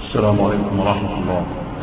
السلام عليكم ورحمة الله.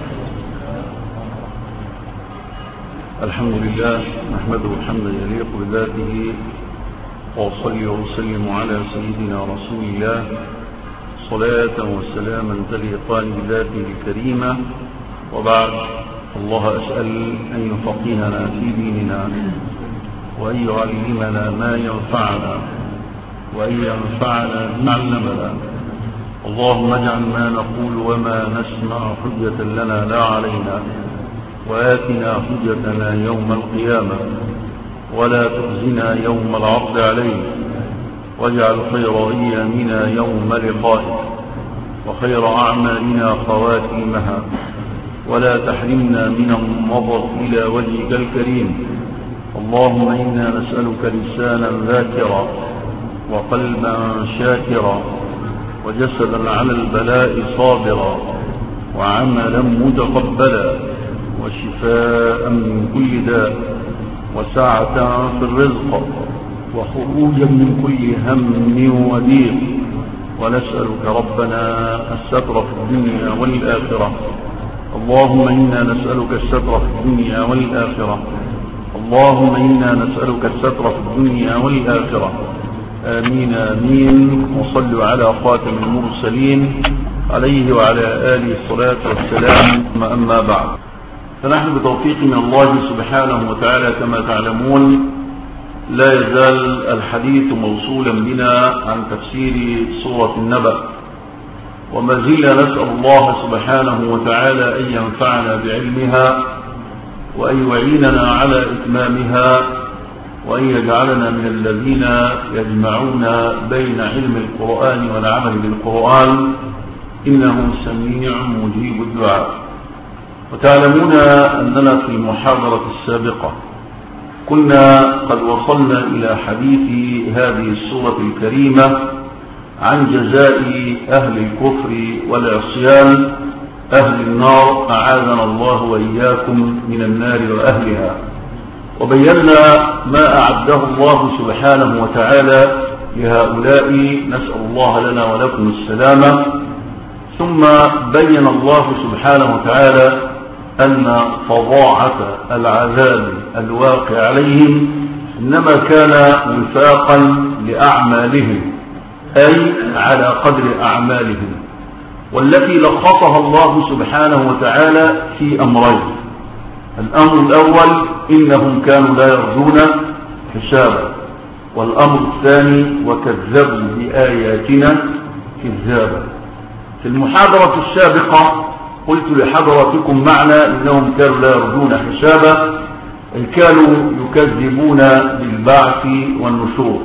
الحمد لله نحمده حمدا يليق بذاته، وأصلي وأسلم على سيدنا رسول الله صلاة وسلاما تليقان بذاته الكريمة. وبعد، الله أسأل أن يفقهنا في ديننا، وأن يعلمنا ما ينفعنا، وأن ينفعنا بما علمنا. اللهم اجعل ما نقول وما نسمع حجة لنا لا علينا، وآتنا حجتنا يوم القيامة، ولا تخزنا يوم العرض عليك، واجعل خير أيامنا يوم لقائك، وخير أعمالنا خواتيمها، ولا تحرمنا من النظر إلى وجهك الكريم. اللهم إنا نسألك لسانا ذاكرا، وقلبا شاكرا، وجسدا على البلاء صابرا، وعملا متقبلا، وشفاء من كل داء، وسعة في الرزق، وخروجا من كل هم وضيق. ونسألك ربنا الستر في الدنيا والآخرة. اللهم إنا نسألك الستر في الدنيا والآخرة. اللهم إنا نسألك الستر في الدنيا والآخرة. آمين آمين. وصلوا على خاتم المرسلين عليه وعلى آله الصلاة والسلام. أما بعد، فنحن بتوفيق من الله سبحانه وتعالى كما تعلمون لا يزال الحديث موصولا بنا عن تفسير سورة النبأ، وما زلنا نسأل الله سبحانه وتعالى أن ينفعنا بعلمها، وأن يعيننا على إتمامها، وأن يجعلنا من الذين يجمعون بين علم القرآن والعمل بالقرآن، إنه سميع مجيب الدعاء. وتعلمون أننا في المحاضرة السابقة كنا قد وصلنا إلى حديث هذه السورة الكريمة عن جزاء أهل الكفر والعصيان، أهل النار، أعاذنا الله وإياكم من النار وأهلها. وبينا ما أعده الله سبحانه وتعالى لهؤلاء، نسأل الله لنا ولكم السلامة. ثم بين الله سبحانه وتعالى أن فظاعة العذاب الواقع عليهم إنما كان وفاقا لأعمالهم، أي على قدر أعمالهم، والتي لخصها الله سبحانه وتعالى في أمرين. الأمر الأول إنهم كانوا لا يرجون حسابا، والأمر الثاني وكذبوا بآياتنا كذابا. في المحاضرة السابقة قلت لحضراتكم معنى إنهم كانوا لا يرجون حسابا، أي كانوا يكذبون بالبعث والنشور.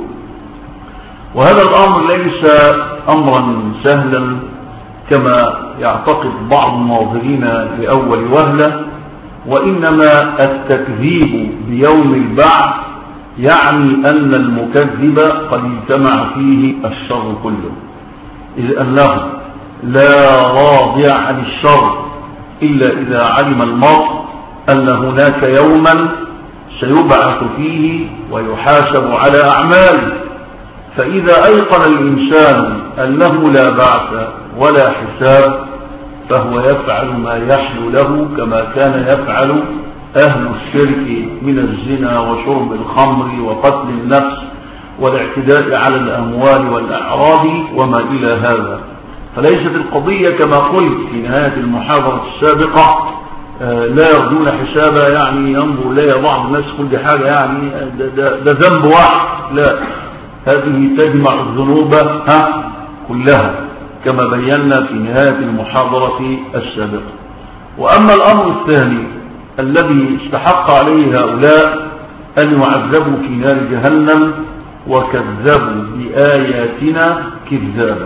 وهذا الأمر ليس أمرا سهلا كما يعتقد بعض الناظرين لأول وهلة، وإنما التكذيب بيوم البعث يعني أن المكذب قد اجتمع فيه الشر كله، إذ أنه لا راضع عن الشر إلا إذا علم المرء أن هناك يوما سيبعث فيه ويحاسب على أعماله. فإذا أيقن الإنسان أنه لا بعث ولا حساب فهو يفعل ما يحلو له، كما كان يفعل أهل الشرك من الزنا وشرب الخمر وقتل النفس والاعتداء على الأموال والأعراض وما إلى هذا. فليست القضية كما قلت في نهاية المحاضرة السابقة لا يرجون حسابا يعني ينظر إليه بعض الناس كل حاجة يعني ده ذنب واحد، لا، هذه تجمع الذنوب كلها كما بينا في نهاية المحاضرة السابقة. وأما الأمر الثاني الذي استحق عليه هؤلاء أن يعذبوا في نار جهنم وكذبوا بآياتنا كذابا.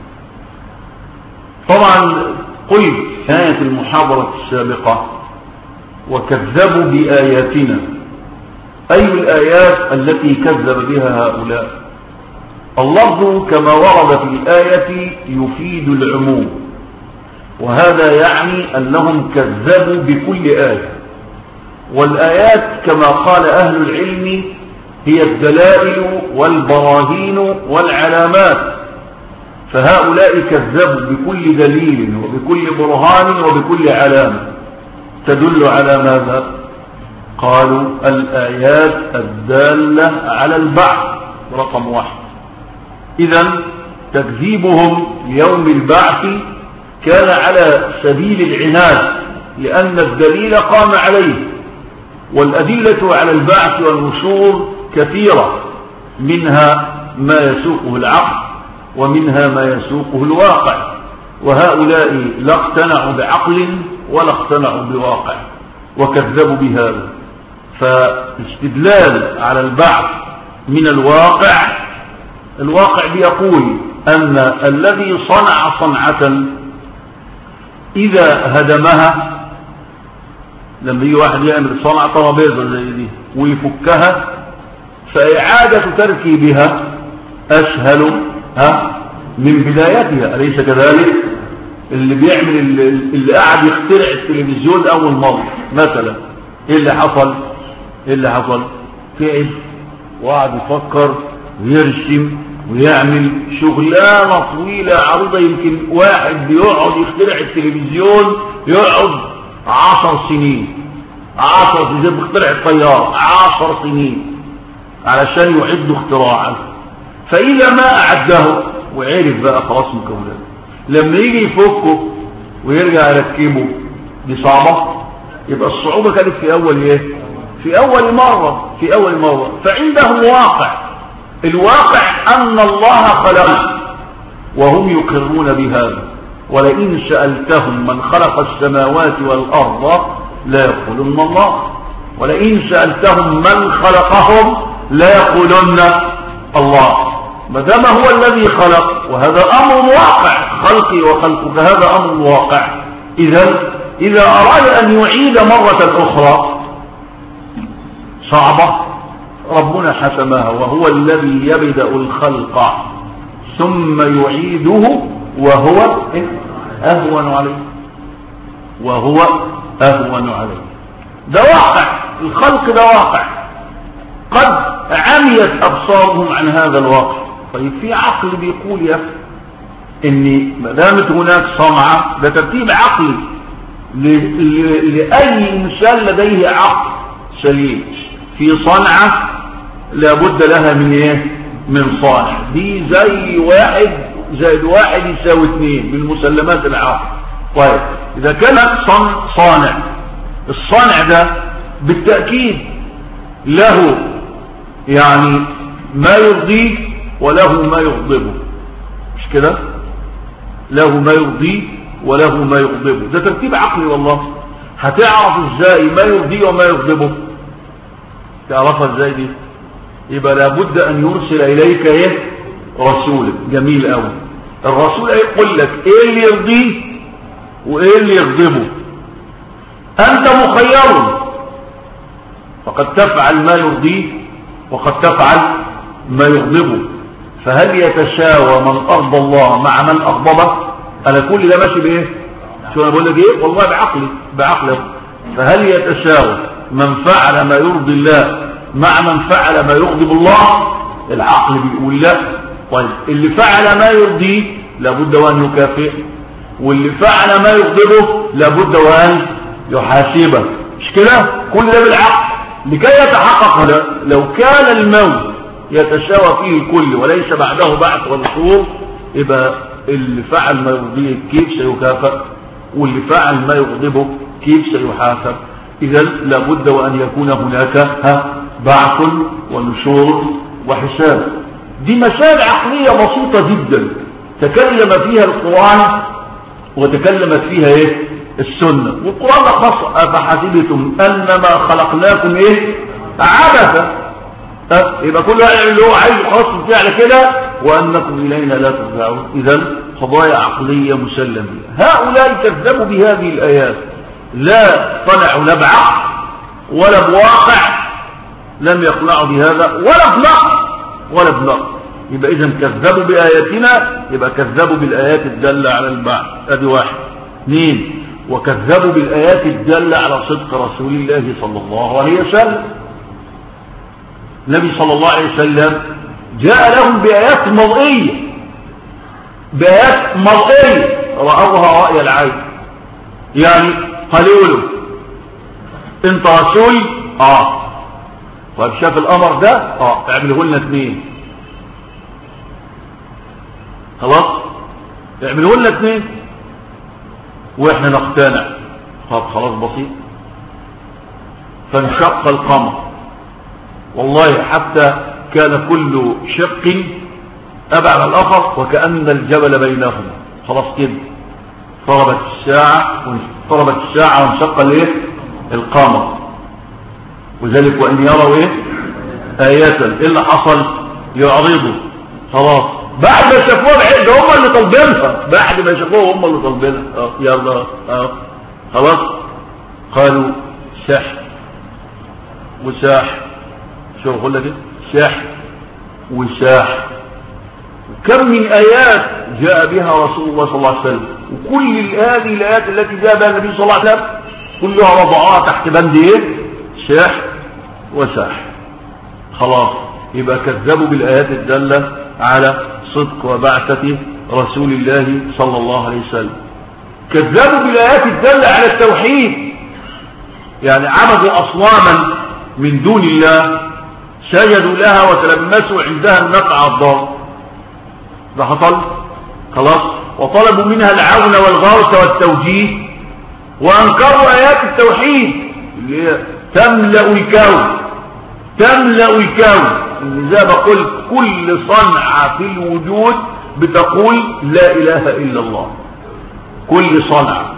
طبعا قلت في نهاية المحاضرة السابقة وكذبوا بآياتنا، أي الآيات التي كذب بها هؤلاء؟ اللفظ كما ورد في الآية يفيد العموم، وهذا يعني أنهم كذبوا بكل آية. والآيات كما قال أهل العلم هي الدلائل والبراهين والعلامات، فهؤلاء كذبوا بكل دليل وبكل برهان وبكل علامة تدل على ماذا؟ قالوا الآيات الدالة على البعث رقم 1. إذن تكذيبهم ليوم البعث كان على سبيل العناد، لأن الدليل قام عليه، والأدلة على البعث والنشور كثيرة، منها ما يسوقه العقل ومنها ما يسوقه الواقع، وهؤلاء لا اقتنعوا بعقل ولا اقتنعوا بواقع وكذبوا بهذا. فالاستدلال على البعث من الواقع بيقول أن الذي صنع صنعة إذا هدمها، لما يجي واحد يعمل صنع طرابيزة زي دي ويفكها، فإعادة تركيبها أسهل من بدايتها، أليس كذلك؟ اللي بيعمل اللي قاعد يخترع التلفزيون أول مرة مثلا، إيه اللي حصل؟ تعب وقعد يفكر ويرسم ويعمل شغلانة طويلة عريضة. يمكن واحد بيقعد يخترع التلفزيون يقعد 10 سنين، 10 زي بيخترع الطيارة 10 سنين علشان يعد اختراعا. فإذا ما أعده وعرف بقى خلاص مكونات، لما يجي يفكه ويرجع يركبه دي صعبة. يبقى الصعوبة كانت في أول إيه؟ في أول مرة. فعندهم الواقع أن الله خلق وهم يقرون بهذا. ولئن سألتهم من خلق السماوات والأرض لا يقولون الله، ولئن سألتهم من خلقهم لا يقولون الله، ما دام هو الذي خلق، وهذا أمر واقع، خلقي وخلقك هذا أمر واقع. إذا أراد أن يعيد مرة أخرى صعبة، ربنا حسمها، وهو الذي يبدأ الخلق ثم يعيده وهو أهون عليه. ده واقع، الخلق ده واقع، قد عميت أبصارهم عن هذا الواقع. طيب في عقل بيقول يا إن ما دامت هناك صنعة، ده ترتيب عقلي لأي إنسان لديه عقل سليم، في صنعة لابد لها من ايه؟ من صانع. دي زي 1 زائد 1 يساوي 2 من مسلمات العقل. طيب إذا كان صانع، الصانع ده بالتأكيد له يعني ما يرضيه وله ما يغضبه، مش كده؟ له ما يرضيه وله ما يغضبه، ده ترتيب عقلي والله. هتعرف ازاي ما يرضيه وما يغضبه؟ تعرفها ازاي دي؟ يبقى لابد ان يرسل اليك ايه؟ رسول. جميل قوي. الرسول يقول لك ايه اللي يرضيه وايه اللي يغضبه. انت مخير، فقد تفعل ما يرضيه وقد تفعل ما يغضبه. فهل يتساوى من ارضى الله مع من اغضبه؟ انا كل ده ماشي بايه؟ شو انا بقول لك ايه؟ والله بعقلي. فهل يتساوى من فعل ما يرضي الله مع من فعل ما يغضب الله؟ العقل بيقول لا. طيب اللي فعل ما يرضيه لابد وان يكافئ، واللي فعل ما يغضبه لابد وان يحاسبه، مش كده؟ كل ده بالعقل لكي يتحقق. لو كان الموت يتساوى فيه الكل وليس بعده بعث ونشور، يبقى اللي فعل ما يرضيه كيف سيكافئ، واللي فعل ما يغضبه كيف سيحاسب. إذا لابد وأن يكون هناك بعث ونشور وحساب. دي مسائل عقلية بسيطة جدا تكلم فيها القرآن وتكلمت فيها ايه؟ السنة. والقرآن خاص أفحسبتم أنما خلقناكم ايه؟ عبثا. يبقى كل واحد اللي هو عايز خاص على كده، وأنكم إلينا لا ترجعون. إذا قضايا عقلية مسلم بها. هؤلاء كذبوا بهذه الآيات، لا طلعوا لا بعقل ولا بواقع، لم يقنعوا بهذا ولا بنقل. يبقى إذا كذبوا بآياتنا، يبقى كذبوا بالآيات الدالة على البعث. ادي 1. 2 وكذبوا بالآيات الدالة على صدق رسول الله صلى الله عليه وسلم. النبي صلى الله عليه وسلم جاء لهم بآيات مرئية بآيات مرئية رأوها رأي العين. يعني قالوا له انت رسول، طيب شاف الامر ده، اعمله لنا 2. خلاص اعمله لنا 2 واحنا نقتنع. طب خلاص بسيط. فانشق القمر، والله حتى كان كل شق أبعد الآخر وكأن الجبل بينهم. خلاص كده ضربت الساعة وانشق الايه القمر. وذلك وإن يروا آية إيه اللي حصل؟ يعرضوا. خلاص بعد ما شافوها بعيد هم اللي طالبينها، بعد ما شافوها هم اللي طالبينها. يلا خلاص قالوا سحر وساحر. شو اقول لك سحر وساحر. وكم من آيات جاء بها رسول الله صلى الله عليه وسلم، وكل هذه الآيات التي جاء بها النبي صلى الله عليه وسلم كلها وضعها تحت بند سحر وساحر. خلاص يبقى كذبوا بالآيات الدالة على صدق وبعثة رسول الله صلى الله عليه وسلم. كذبوا بالآيات الدالة على التوحيد، يعني عبدوا أصناما من دون الله، سجدوا لها وتلمسوا عندها النفع والضر. ده حصل خلاص. وطلبوا منها العون والغوث والتوجيه، وأنكروا آيات التوحيد اللي هي تملأ الكون. زي ما قلت كل صنعة في الوجود بتقول لا إله إلا الله. كل صنعة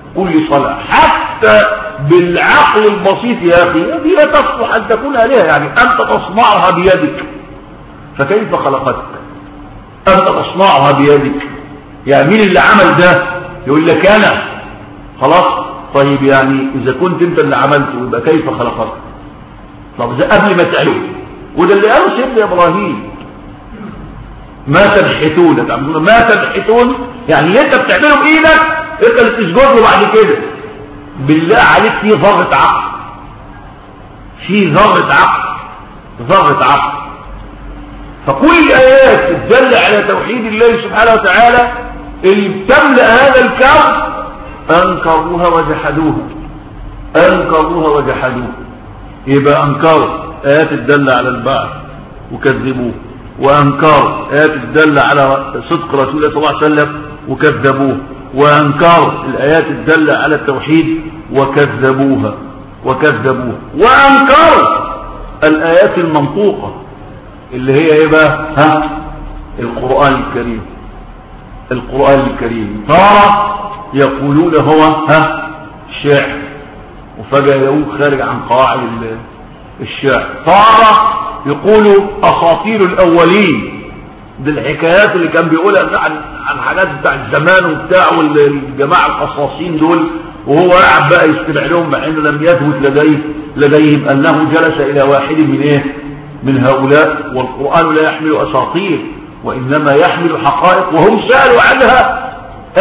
حتى بالعقل البسيط يا أخي هذه لا تصلح أن تكون آلهة. يعني أنت تصنعها بيدك، فكيف خلقتك؟ أنت تصنعها بيدك، يعني مين اللي عمل ده؟ يقول لك أنا. خلاص طيب يعني إذا كنت أنت اللي عملته يبقى كيف خلقتك؟ طب إذا قبل ما تعمله، وده اللي قاله سيدنا إبراهيم ما تنحتون، يعني اللي أنت بتعمله بإيدك أنت اللي تسجد له بعد كده. بالله عليك في ذرة عقل. فكل الآيات الدالة على توحيد الله سبحانه وتعالى اللي بتملأ هذا الكون أنكروها وجحدوها. يبقى أنكروا آيات الدالة على البعث وكذبوه، وأنكروا آيات الدالة على صدق رسول الله صلى الله عليه وسلم وكذبوه، وأنكروا الآيات الدالة على التوحيد وكذبوها، وأنكروا الآيات المنطوقة اللي هي ايه بقى؟ القرآن الكريم. ترى يقولون هو شعر، وفجأة يقول خارج عن قواعد الشعر. ترى يقولوا أساطير الأولين، دي الحكايات اللي كان بيقولها عن حاجات بتاع الزمان وبتاع والجماعة القصاصين دول، وهو قاعد بقى يستمع لهم مع انه لم يثبت لديهم انه جلس الى واحد من هؤلاء. والقرآن لا يحمل أساطير وإنما يحمل حقائق، وهم سألوا عنها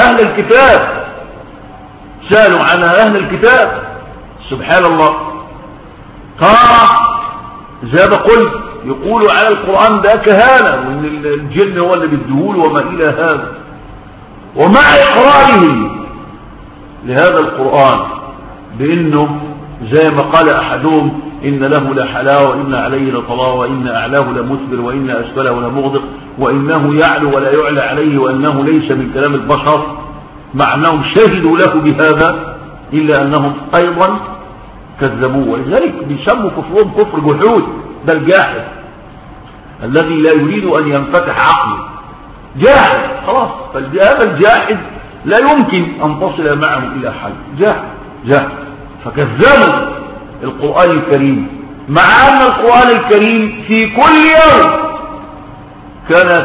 أهل الكتاب. سبحان الله. ترى زي ما قلت يقولوا على القرآن ده كهانة، وإن الجن هو اللي بيديهول وما إلى هذا. ومع إقرارهم لهذا القرآن بأنه زي ما قال أحدهم إن له لحلاوة وإن عليه لطلاوة وإن أعلاه لمثبر وإن أسفله لمغدق وإنه يعلو ولا يعلى عليه وأنه ليس من كلام البشر، مع أنهم شهدوا له بهذا إلا أنهم أيضا كذبوه. ولذلك بيسموا كفرهم كفر جحود. ده الجاحد الذي لا يريد أن ينفتح عقله، جاحد خلاص. فهذا الجاحد لا يمكن أن تصل معه إلى حل. جاحد. فكذبوا القرآن الكريم، مع أن القرآن الكريم في كل يوم كان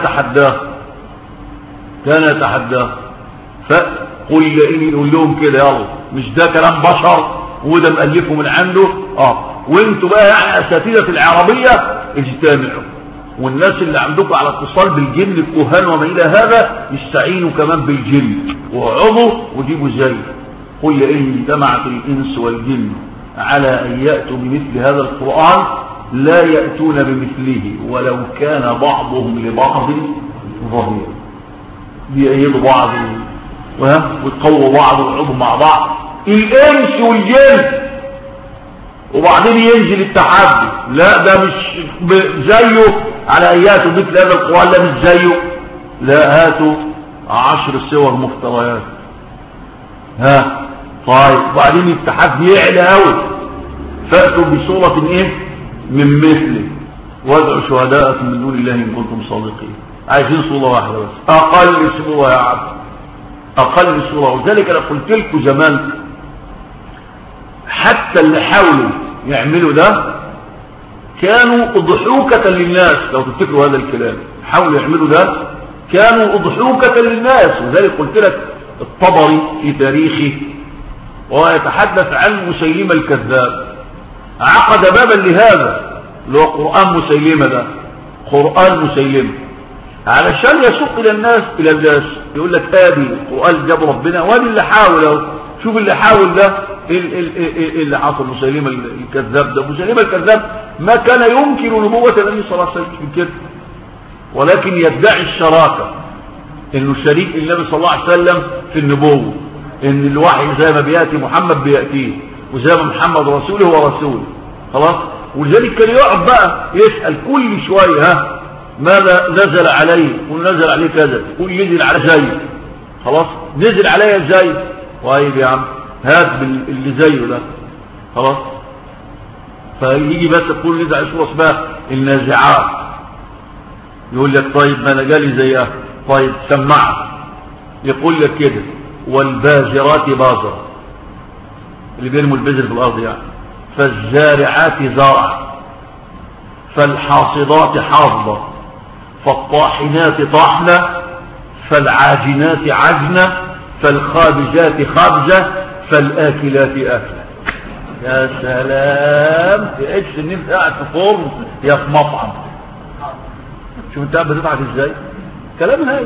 يتحداه. فقل إني نقول لهم كده يلا مش ده كلام بشر وده مألفه من عنده، وانتوا بقى يعني أساتذة العربية اجتمعوا، والناس اللي عندكم على اتصال بالجن الكهان وما إلى هذا يستعينوا كمان بالجن وعضوا وجيبوا زي. قل إن اجتمعت الإنس والجن على أن يأتوا بمثل هذا القرآن لا يأتون بمثله ولو كان بعضهم لبعض ظهيرا. بيأيدوا بعض ويتقووا بعض ويقعدوا مع بعض الانس والجن، وبعدين ينزل التحدي. لا ده مش زيه على اياته مثل هذا القرآن، لا مش زيه، لا هاتوا 10 صور مفتريات. طيب وبعدين التحدي يعلى قوي، فأتوا بصورة ايه من مثله وادعوا شهداءكم من دون الله ان كنتم صادقين. عايزين صورة واحدة بس، اقل صورة يا عبد، اقل صورة. وذلك انا قلت لكم زمان حتى اللي حاولوا يعملوا ده كانوا اضحوكة للناس. لو تفتكروا هذا الكلام، حاولوا يعملوا ده كانوا اضحوكة للناس. وذلك قلت لك الطبري في تاريخه وهو يتحدث عن مسيلمة الكذاب عقد بابا لهذا اللي هو قرآن مسيلمة، ده قرآن مسيلمة، علشان يسوق الى الناس يقول لك ادي القرآن جاب ربنا وادي اللي حاول. شوف اللي حاول ده اللي حصل. مسيلمة الكذاب ده، مسيلمة الكذاب ما كان ينكر نبوة النبي صلى الله عليه وسلم كده، ولكن يدعي الشراكة، انه شريك النبي صلى الله عليه وسلم في النبوة، ان الوحي زي ما بيأتي محمد بيأتيه، وزي ما محمد رسوله هو رسوله. خلاص. ولذلك كان يقعد بقى يسأل كل شوية ماذا نزل عليه، ونزل عليه كذا، يقول نزل على زيه. خلاص نزل عليه زي، طيب يا عم هات اللي زيه ده. خلاص. فيجي بس تقول نزل على سورة اسمها النازعات، يقول لك طيب ما انا جالي زيها، طيب سمعها. يقول لك كده والبازرات بازرة، اللي بيرموا البذر في الارض يعني، فالزارعات زرع، فالحاصدات حاضة، فالطاحنات طحنة، فالعاجنات عجنة، فالخابزات خابزة، فالآكلات أكلة. يا سلام، تقعدش ان انت قاعد في فرن يا في مطعم. شوف انت بتضحك ازاي. كلام هاي،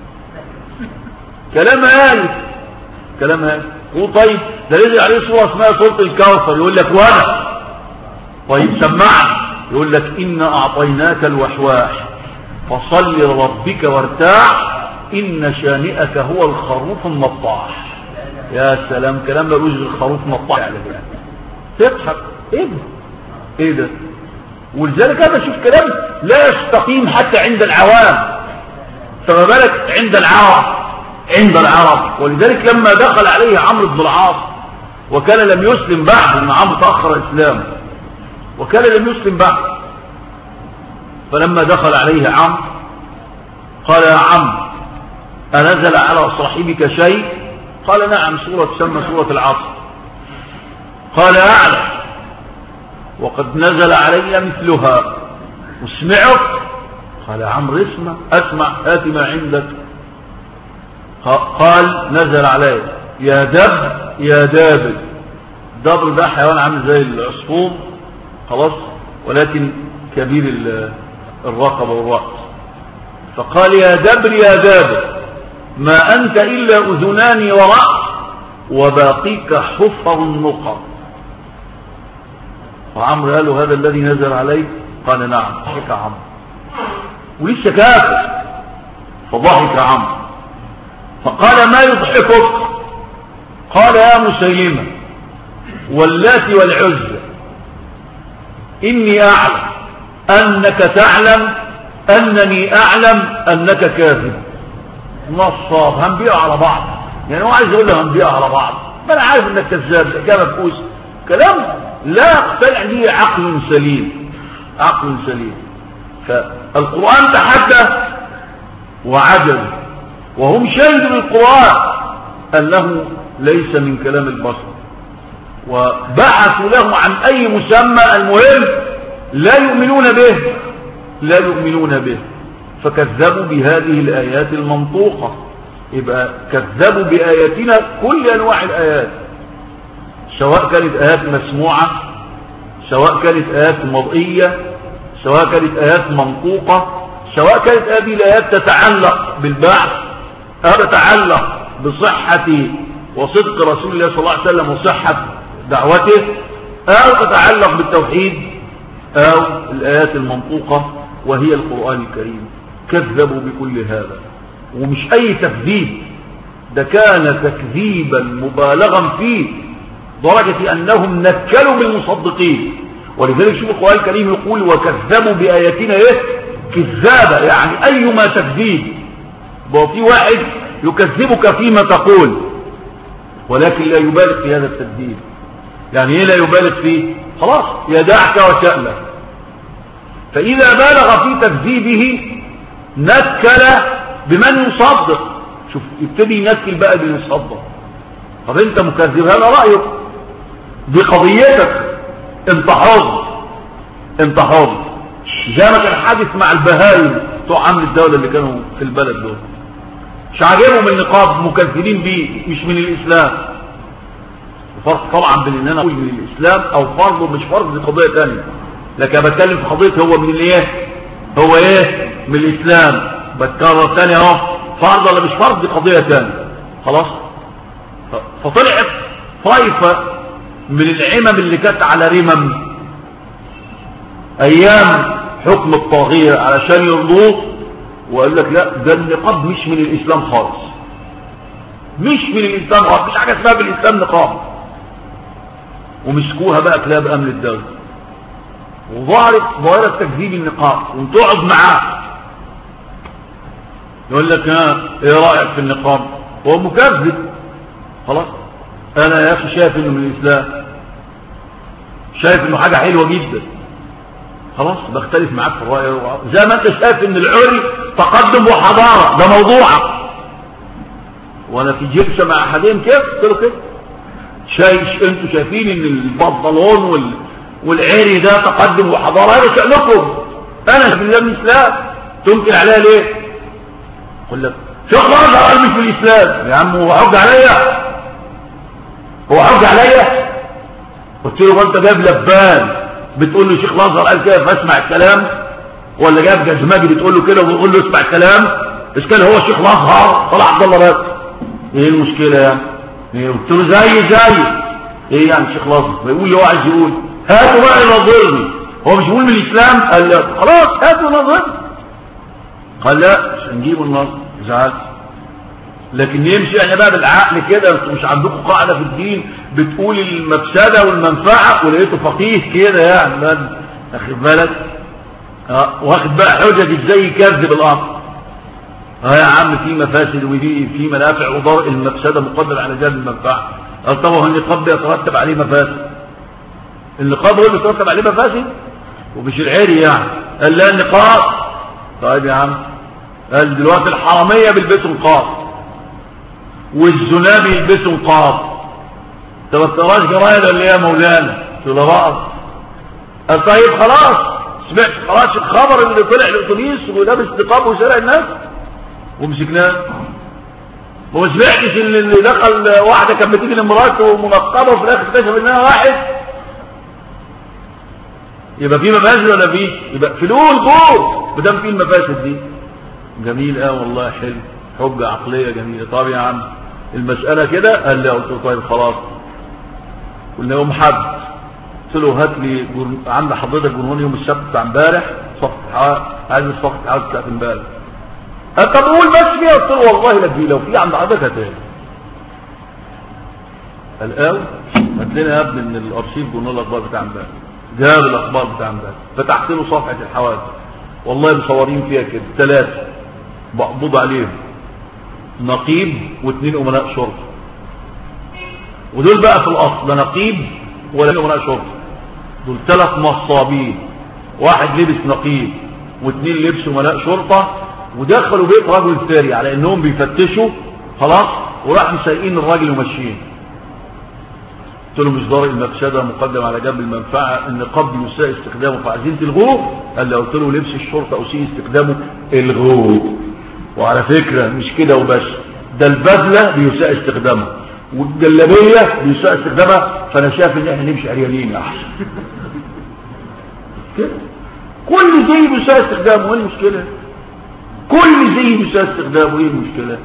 كلام هاي، كلام هاي. وطيب ده نزل عليه سورة اسمها سورة الكوثر، يقول لك وانا طيب سمعني، يقول لك إنا أعطيناك الوحواح فصل لربك وارتاح إن شانئك هو الخروف النطاح. يا سلام، كلام لا يوجد الخروف نطاح يعني تضحك. ايه ده؟ ولذلك هذا شوف كلام لا يستقيم حتى عند العوام، فما بالك عند العرب. ولذلك لما دخل عليه عمرو بن العاص وكان لم يسلم بعد، ان عمرو تأخر الإسلام وكان لم يسلم بعد، فلما دخل عليه عمرو قال يا عم أنزل على صاحبك شيء؟ قال نعم، سورة تسمى سورة العصر. قال أعلم وقد نزل علي مثلها وسمعت. قال يا عمرو اسمع هات ما عندك. قال نزل علي يا دابر. دابر ده حيوان عامل زي العصفور، خلاص، ولكن كبير الرقبة والرأس. فقال يا دابر ما أنت إلا أذنان ورأس وباقيك حفر النقر. فعمرو قال له هذا الذي نزل عليك؟ قال نعم. ضحك عمرو ولسه كافر، فضحك عمرو فقال ما يضحكك؟ قال يا مسيلمة واللات والعزى إني أعلم أنك تعلم أنني أعلم أنك كاذب. نصاب، هنبيع على بعض. يعني هو عايز يقول له هنبيع على بعض، ما أنا عارف أنك كذاب، الإجابة بفوز. كلام لا يقتنع به عقل سليم. فالقرآن تحدث وعجز، وهم شهدوا بالقرآن أنه ليس من كلام البشر، وبحثوا له عن أي مسمى، المهم لا يؤمنون به فكذبوا بهذه الآيات المنطوقة. يبقى كذبوا بآياتنا كل أنواع الآيات، سواء كانت آيات مسموعة، سواء كانت آيات مرئية، سواء كانت آيات منطوقة، سواء كانت هذه الآيات تتعلق بالبعث أو تتعلق بصحة وصدق رسول الله صلى الله عليه وسلم وصحة دعوته، أو تتعلق بالتوحيد، أو الآيات المنطوقة وهي القرآن الكريم. كذبوا بكل هذا ومش اي تكذيب، ده كان تكذيبا مبالغا فيه درجة انهم نكلوا بالمصدقين. ولذلك شوف القرآن الكريم يقول وكذبوا بآياتنا ايه كذابة، يعني ايما تكذيب. في واحد يكذبك فيما تقول ولكن لا يبالغ في هذا التكذيب. يعني ايه لا يبالغ فيه؟ خلاص يدعك وشأله. فإذا بالغ في تكذيبه نكل بمن يصدق. شوف يبتدي ينكل بقى بمن يصدق. طب انت مكذب، هذا رأيك، دي قضيتك، انت حر. زي ما كان حادث مع البهايم بتوع عامل الدولة اللي كانوا في البلد دول، مش عاجبهم النقاب، مكذبين بيه، مش من الإسلام. فرق طبعا بين ان انا اقول من الإسلام او فرض ومش فرض، دي قضية ثانيه. لكن بتكلم في قضية هو من الايه، هو ايه من الإسلام. بتكرر ثاني اهو، فرض ولا مش فرض، دي قضية ثانيه. خلاص. فطلعت طائفة من العمم اللي كانت على رمم ايام حكم الطاغية علشان يرضوه، وقال لك لا ده النقاب مش من الإسلام خالص، مش من الإسلام خالص، مش حاجة اسمها بالإسلام نقاب. ومسكوها بقى كلاب أمن الدولة، وظهرت ظاهرة تكذيب النقاب، وتقعد معاه يقول لك ايه رأيك في النقاب؟ هو مكذب. خلاص انا يا اخي شايف انه من الإسلام، شايف انه حاجة حلوة جدا، خلاص بختلف معاك في الرأي. زي ما انت شايف ان العري تقدم وحضارة، ده موضوعك. وانا في جلسة مع احدهم كيف قلت له كده، انتوا شايفين ان البنطلون والعري ده تقدم وحضارة، هذا شأنكم، انا في الله من الاسلام تنكر عليها ليه؟ قل لك شيخ الازهر قال مش في الاسلام. يا عم هو حج عليا، هو حج عليا؟ قلت له انت جايب لبان بتقول له شيخ الازهر قال كده فاسمع الكلام، ولا جاب جزماجي بتقول له كده وبتقول له اسمع الكلام؟ ايش كان هو شيخ الازهر طلع عبد الله بس، ايه المشكله يعني؟ قلت له زي ايه يعني شيخ الازهر بيقول اللي هو عايز يقول، هاتوا بقى ينظرني، هو مش بيقول من الاسلام؟ قال لا خلاص هاتوا نظرني. قال لا مش هنجيب النظر، زعلت. لكن يمشي يعني بقى بالعقل كده، انتوا مش عندكم قاعده في الدين بتقول المفسده والمنفعه، ولقيته فقيه كده يعني واخد بالك، واخد بقى حجج ازاي يكذب الامر. يا عم في مفاسد وفي منافع، وضرء المفسده مقدر على جلب المنفعه. قال طبعا النقاب بيترتب عليه مفاسد، النقاب هو اللي بيترتب عليه مفاسد ومش العري يعني. قال لا النقاب. طيب يا عم، قال دلوقتي الحراميه بيلبسوا نقاب والزنا بيلبسوا نقاب، انت ما بتقراش جرايد ولا ايه يا مولانا؟ قلت له بقى. قال طيب خلاص، سمعت خلاص الخبر اللي طلع الاتوبيس ولابس نقاب وسرق الناس ومسكناه؟ وما سمعتش اللي دخل واحده كانت بتيجي لمراته منقبه وفي الاخر اكتشف انها واحد؟ يبقى في مفاسد ولا فيش؟ يبقى فلوس دور ما دام في المفاسد دي. جميل والله حلو، حجه عقليه جميله. طب يا عم المساله كده؟ قال لي. قلت له طيب خلاص. قلنا يوم حد، قلت له هات لي عند حضرتك جرنان يوم السبت بتاع امبارح، صفحه عايز الصفحه عاوز بتاعت امبارح. قال طب قول بس فيها. قلت له والله لا في، لو في عند حضرتك هاتها. قال هات لنا يا ابني من الارشيف جرنان الاخبار بتاع امبارح. جاب الاخبار بتاع امبارح، فتحت له صفحه الحوادث، والله مصورين فيها كده 3 مقبوض عليهم، نقيب و2 امناء شرطه. ودول بقى في الاصل لا نقيب ولا امناء شرطه، دول 3 نصابين، واحد لبس نقيب و2 لبسوا امناء شرطه، ودخلوا بيت رجل ثري على انهم بيفتشوا خلاص، وراحوا مسايقين الراجل وماشيين. قلت له مش ضارب المفسده مقدم على جنب المنفعه، النقاب يساء استخدامه فعايزين تلغوه؟ قال لي. قلت له لبس الشرطه اسيء استخدامه، الغوه. وعلى فكره مش كده وبس، ده البدله بيساء استخدامها والجلابيه بيساء استخدامها، فانا شايف ان احنا نمشي عريانين احسن. كده كل زي بيساء استخدامه، ايه المشكله؟ كل زي بيساء استخدامه، ايه المشكله؟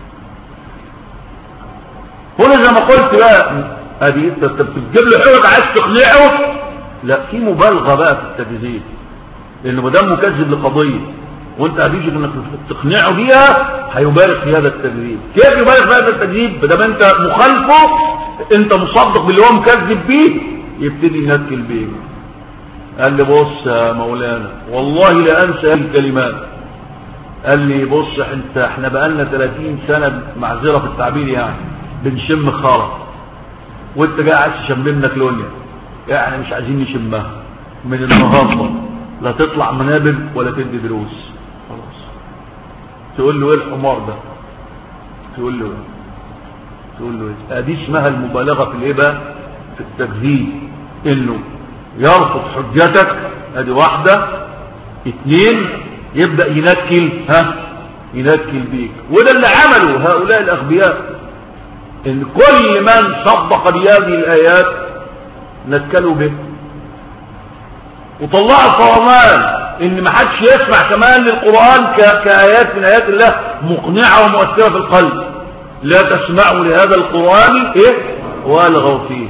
هنا زي ما قلت بقى، ادي انت بتجيب له حجج عايز تقنعه، لا في مبالغه بقى في التكذيب، لانه ما دام مكذب لقضيه وانت هتيجي انك تقنعه بيها هيبالغ في هذا التكذيب. كيف يبالغ في هذا التكذيب؟ بدل انت مخالفه، انت مصدق باللي هو مكذب بيه، يبتدي ينكل بيه. قال لي بص يا مولانا والله لا انسى هذه الكلمات. قال لي بص احنا بقالنا 30 سنه معذره في التعبير يعني بنشم خرا، وانت جاي عايز تشم لنا كلونيا، يعني مش عايزين نشمها من النهارده، لا تطلع منابر ولا تدي دروس. خلاص. تقول له ايه الحمار ده؟ تقول له ايه؟ ادي اسمها المبالغه في الايه بقى؟ في التكذيب، انه يرفض حجتك، ادي واحده. اثنين، يبدا ينكل بيك. وده اللي عمله هؤلاء الاغبياء، ان كل من صدق بهذه الايات نكلوا به وطلعوا فرمان ان ما حدش يسمع كمان للقرآن كآيات من آيات الله مقنعة ومؤثرة في القلب. لا تسمعوا لهذا القرآن والغوا فيه.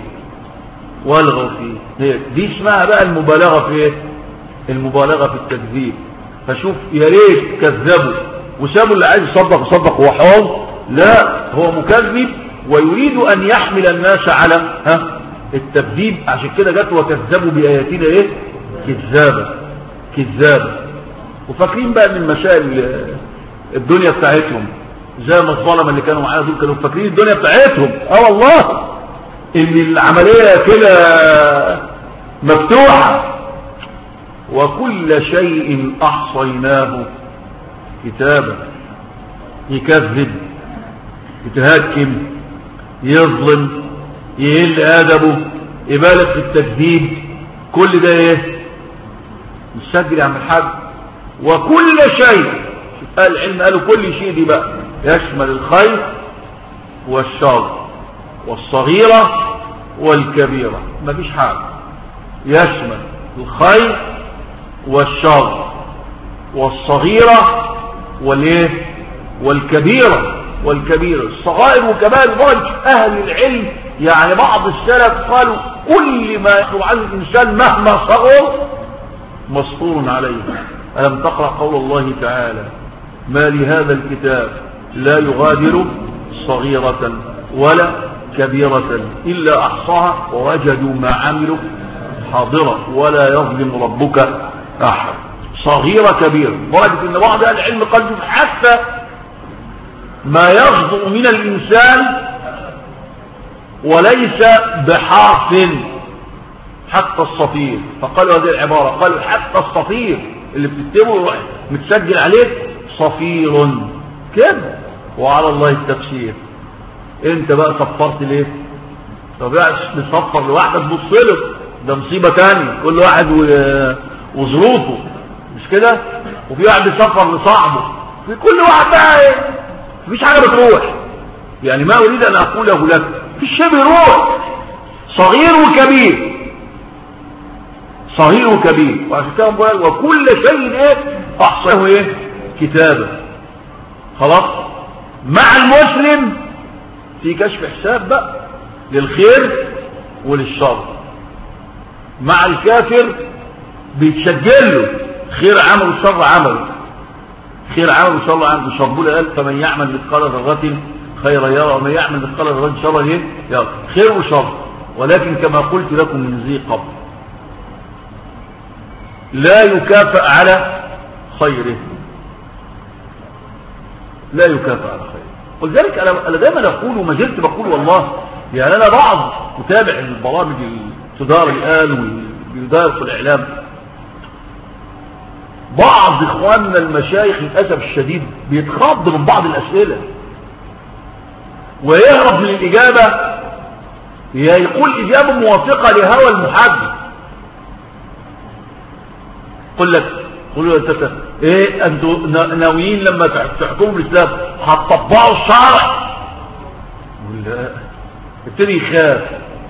دي اسمها بقى المبالغة في ايه؟ المبالغة في التكذيب. فشوف يا ريت كذبوا وسابوا اللي عايز يصدق هو حر. لا، هو مكذب ويريد ان يحمل الناس على التكذيب. عشان كده جت وكذبوا بآياتنا كذابة. وفاكرين بقى من مسائل الدنيا بتاعتهم، زي ما الظلمه اللي كانوا معايا دول كانوا فاكرين الدنيا بتاعتهم. والله ان العمليه كده مفتوحه. وكل شيء احصيناه كتابا. يكذب، يتهكم، يظلم، يقل ادبه، يبالغ في التكذيب، كل ده ايه؟ مسجل يا عم الحاج. وكل شيء، العلم قالوا كل شيء دي بقى يشمل الخير والشر والصغيرة والكبيرة. مفيش حاجة يشمل الخير والشر والصغيرة والكبيرة. الصغائر وكبائر درجة أهل العلم. يعني بعض السلف قالوا كل ما يخلو عنه الإنسان مهما صغر مسطور عليه. ألم تقرأ قول الله تعالى ما لهذا الكتاب لا يغادر صغيرة ولا كبيرة إلا أحصاها ووجدوا ما عملوا حاضرة ولا يظلم ربك أحد. صغيرة كبيرة، درجة أن بعض أهل العلم قال حتى ما يغضب من الإنسان وليس بحرف، حتى الصفير. فقالوا هذه العبارة، قالوا حتى الصفير اللي بتكتبه متسجل عليه صفير كده. وعلى الله التفسير. انت بقى صفرت ليه؟ طب نصفر لواحدة تبص له، ده مصيبة تانية. كل واحد وظروفه، مش كده؟ وفي واحد يصفر لصاحبه، في كل واحد بقى مفيش حاجة بتروح. يعني ما اريد ان اقوله لك، في شيء بيروح، صغير وكبير. وعشان كده بقول وكل شيء احصاه كتابه. خلاص. مع المسلم في كشف حساب بقى للخير وللشر. مع الكافر بيتسجل له خير عمل وشر عمل. شربوله قال فمن يعمل مثقال ذرة خيرا يرى ومن يعمل مثقال ذرة شرا يرى. خير وشر. ولكن كما قلت لكم من ذي قبل لا يكافئ على خيره. ولذلك أنا دائما أقول وما زلت بقول والله، يعني أنا بعض متابع البرامج التدار الآن والبيدار في الإعلام، بعض إخواننا المشايخ للأسف الشديد بيتخض من بعض الأسئلة ويهرب من الإجابة، يقول إجابة موافقة لهوى المحدث. قل له انتوا ناويين لما تحكموا بالاسلام هتطبقوا الشرع؟ لا. ابتدي يخاف.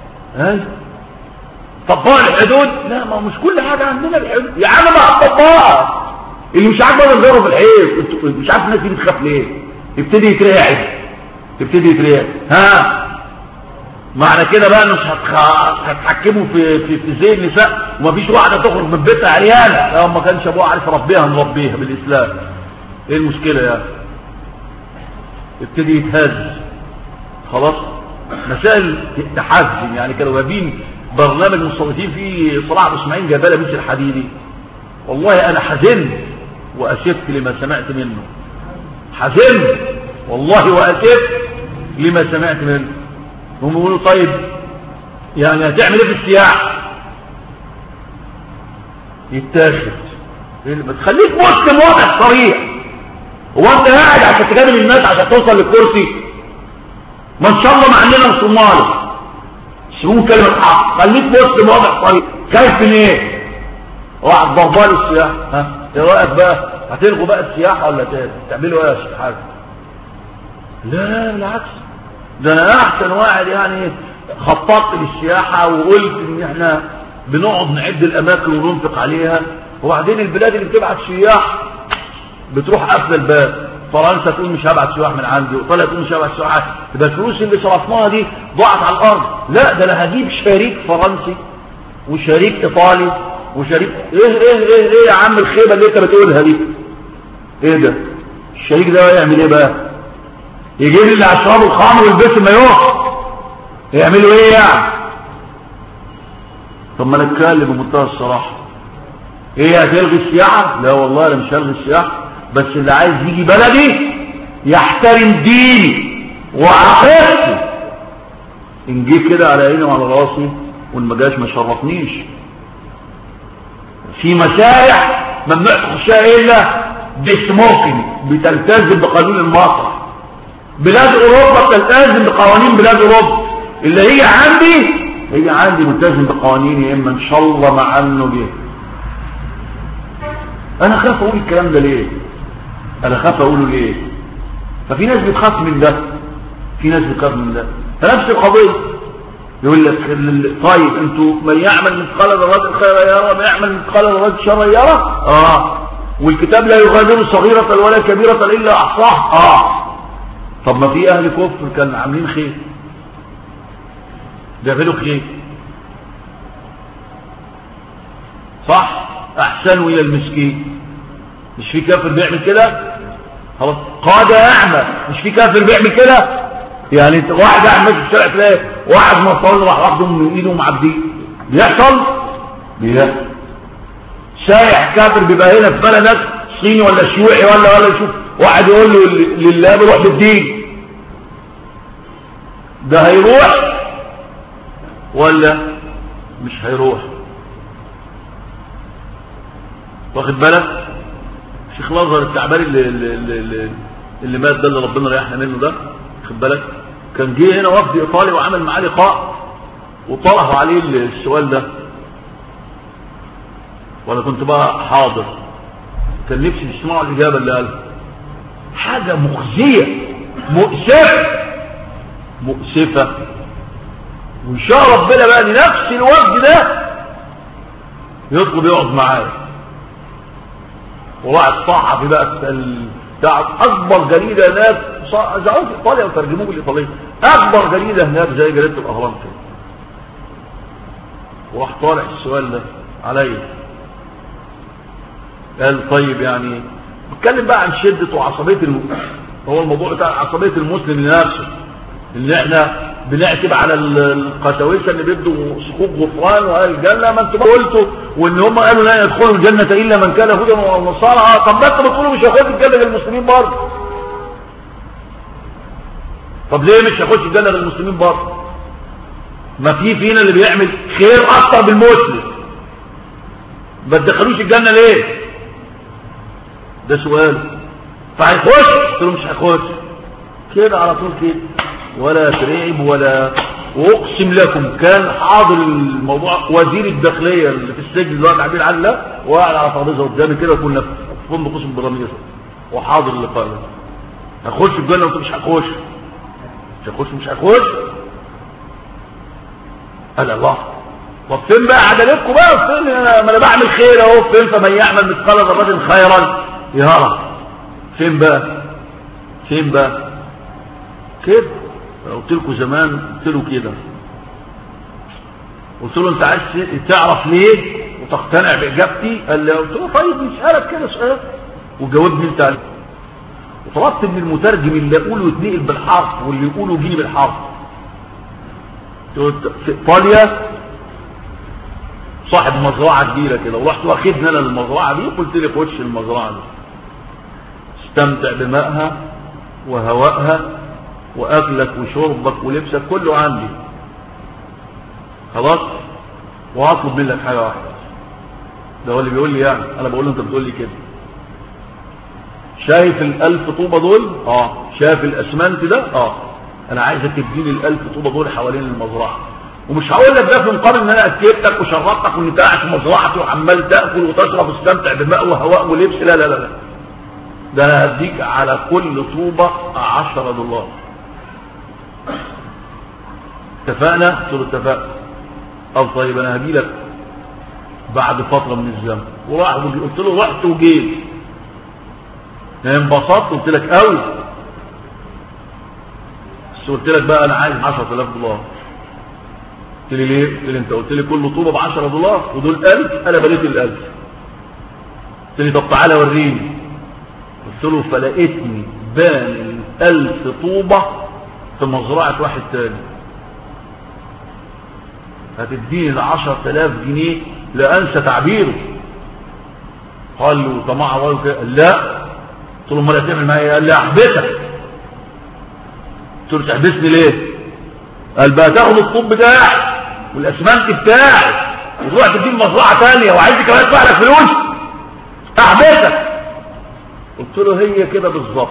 طبقوا الحدود؟ لا، ما مش كل حاجه عندنا الحدود يا عم، ما هتطبقها. اللي مش عاجبه ينظروا في الحيط. مش عارف الناس دي بتخاف ليه. يبتدي يترعش. معنى كده بقى مش هتحكموا في زي النساء، ومفيش واحده تخرج من بيتها عريانه لو ما كانش ابوها عارف ربيها نربيها بالاسلام. ايه المشكله يعني؟ ابتدي يتهز خلاص. مسائل تحزن يعني. كانوا جايبين برنامج مستضيفين فيه صلاح ابو اسماعيل جبالة بنت الحديدي، والله انا حزنت واسفت لما سمعت منه، حزنت والله واسفت لما سمعت منه. هم بيقولوا طيب يعني هتعمل ايه في السياحه؟ يتاخد. تخليك مسلم واضح صريح. هو انت قاعد عشان تجادل الناس عشان توصل للكرسي؟ ما ان شاء الله مع اننا صومالي سيقول كلمه حق. خليك مسلم واضح صريح. خايف من ايه؟ واحد ضربان السياحه. ها ايه رايك بقى؟ هتلغوا بقى السياحه ولا تعملوا ايه يا شيخ حاج؟ لا بالعكس، ده انا احسن واحد يعني خططت للسياحه وقلت ان احنا بنقعد نعد الاماكن وننفق عليها، وبعدين البلاد اللي بتبعت سياح بتروح قافله الباب. فرنسا تقول مش هبعت سياح من عندي، وايطاليا تقول مش هبعت سياح، يبقى الفلوس اللي صرفناها دي ضاعت على الارض. لا ده انا هجيب شريك فرنسي وشريك ايطالي وشريك ايه يا عم الخيبه اللي انت بتقولها دي؟ ايه ده؟ الشريك ده يعمل ايه بقى؟ يجيب لي اللي اشربوا الخمر ويلبسوا المايوه، يعملوا ايه يعني؟ طب ما نتكلم بمنتهى الصراحه. ايه هتلغي السياحه؟ لا والله انا مش هلغي السياحه، بس اللي عايز يجي بلدي يحترم ديني وعقيدتي. ان جه كده على عيني وعلى راسي، وان ما جاش ما شرفنيش. في مسارح ممنوع تخشها الا بسموكينج، بتلتزم بقانون المسرح. بلاد اوروبا بتلتزم بقوانين بلاد اوروبا. اللي هي عندي ملتزم بقوانيني، اما ان شاء الله مع انه جه. انا خاف اقول الكلام ده ليه؟ انا خاف اقوله ليه؟ ففي ناس بتخاف من ده، في ناس بتخاف من ده. فنفس القضيه يقول لك طيب انتوا من يعمل مثقال ذره خيرا يرى ومن يعمل مثقال ذره شرا يرى. والكتاب لا يغادر صغيره ولا كبيره الا احصاها. طب ما في اهل كفر كانوا عاملين خير، بيعملوا خير صح، احسنوا الى المسكين. مش في كافر بيعمل كده؟ خلاص قاد اعمى، مش في كافر بيعمل كده؟ يعني انت واحد قاعد ماشي في الشارع تلاقي واحد مصطفى راح واخده من ايده ومعديه، بيحصل؟ بيحصل. سايح كافر بيبقى هنا في بلدك صيني ولا شيوعي ولا يشوف واحد يقول له لله بروح بالدين، ده هيروح ولا مش هيروح؟ واخد بالك؟ شيخ الازهر التعباني اللي مات ده، اللي ربنا ريحنا منه ده، واخد بالك؟ كان جه هنا وفد ايطالي وعمل معاه لقاء وطرحوا عليه السؤال ده، وانا كنت بقى حاضر. كان نفسي تسمعوا الاجابه اللي قالها. حاجه مخزيه مؤسفه. وان شاء ربنا بقى لنفس الوفد ده يطلب يقعد معايا. وواحد صحفي بقى بتاع اكبر جريده هناك، زعوه في ايطاليا وترجموه بالايطاليه، اكبر جريده هناك زي جريده الاهرام كده، وراح طالع السؤال ده عليا. قال طيب يعني بتكلم بقى عن شده وعصبيه هو الموضوع بتاع عصبيه المسلم لنفسه، اللي احنا بنعتب على القساوسه اللي بيدوا سقوط غفران واهل الجنه. ما انتوا قلتوا وان هم قالوا لا يدخلوا الجنه الا من كان هودا ونصارى. طب ما انتوا بتقولوا مش هيخش الجنه للمسلمين برضه. طب ليه مش هيخش الجنه للمسلمين برضه؟ ما في فينا اللي بيعمل خير اكتر بالمسلم، ما تدخلوش الجنه ليه؟ ده سؤال. فهيخش؟ قلت له مش هيخش كده على طول كده، ولا ترعب ولا. واقسم لكم كان حاضر الموضوع وزير الداخليه اللي في السجن دلوقتي عبيد علة، وقاعد على ترابيزه قدامي كده، كنا في فندق قسم برامير، وحاضر اللقاء ده. هخش الجنه؟ وانت مش هخش. مش هخش. قال الله طب فين بقى عدالتكم بقى؟ فين؟ ما انا بعمل خير اهو. فين؟ فمن يعمل مثقال ذره خيرا يرى. فين بقى كده؟ قلت لكم زمان، قلت له كده قلت له انت عايز تعرف ليه وتقتنع باجابتي؟ قال لي. قلت له طيب نسالك كده سؤال وجاوبني انت عليه. وطلبت من المترجم اللي يقوله يتنقل بالحرف واللي يقوله يجيني بالحرف. في ايطاليا صاحب مزرعه كبيره كده، ورحت واخدنا انا للمزرعه دي وقلت لي خش المزرعه دي استمتع بمائها وهوائها واكلك وشربك ولبسك كله عندي خلاص، وهطلب منك حاجه واحده. ده هو اللي بيقول لي يعني، انا بقول له انت بتقول لي كده. شايف ال1000 طوبه دول؟ شايف الاسمنت ده؟ انا عايزك تديني ال1000 طوبه دول حوالين المزرعه، ومش هقول لك ده في مقابل ان انا اكلتك وشربتك وان انت قاعد في مزرعتي وعمال تاكل وتشرب وتستمتع بماء وهواء ولبس. لا لا لا، ده انا هديك على كل طوبه $10. اتفقنا؟ قلت له اتفقنا. قال طيب انا هجي لك بعد فتره من الزمن. وراح قلت له رحت وجيت، انبسطت قلت لك قوي، بس قلت لك بقى انا عايز $10,000. قلت لي ليه؟ قلت لي انت قلت لي كل طوبه $10 ودول 1000، انا بنيت ال1000. قلت لي طب تعالى وريني. قلت له فلقيتني باني ال1000 طوبه في مزرعه واحد تاني، هتديني 10,000 جنيه لا انسى تعبيره. قال له طمع كده؟ قال لا. قلت له امال هتعمل معايا ايه؟ قال لي احبسك. قلت له تحبسني ليه؟ قال بقى تاخد الطوب بتاعي والاسمنت بتاعي وتروح تديني مزرعه ثانيه وعايز كمان ادفع لك فلوس، احبسك. قلت له هي كده بالظبط،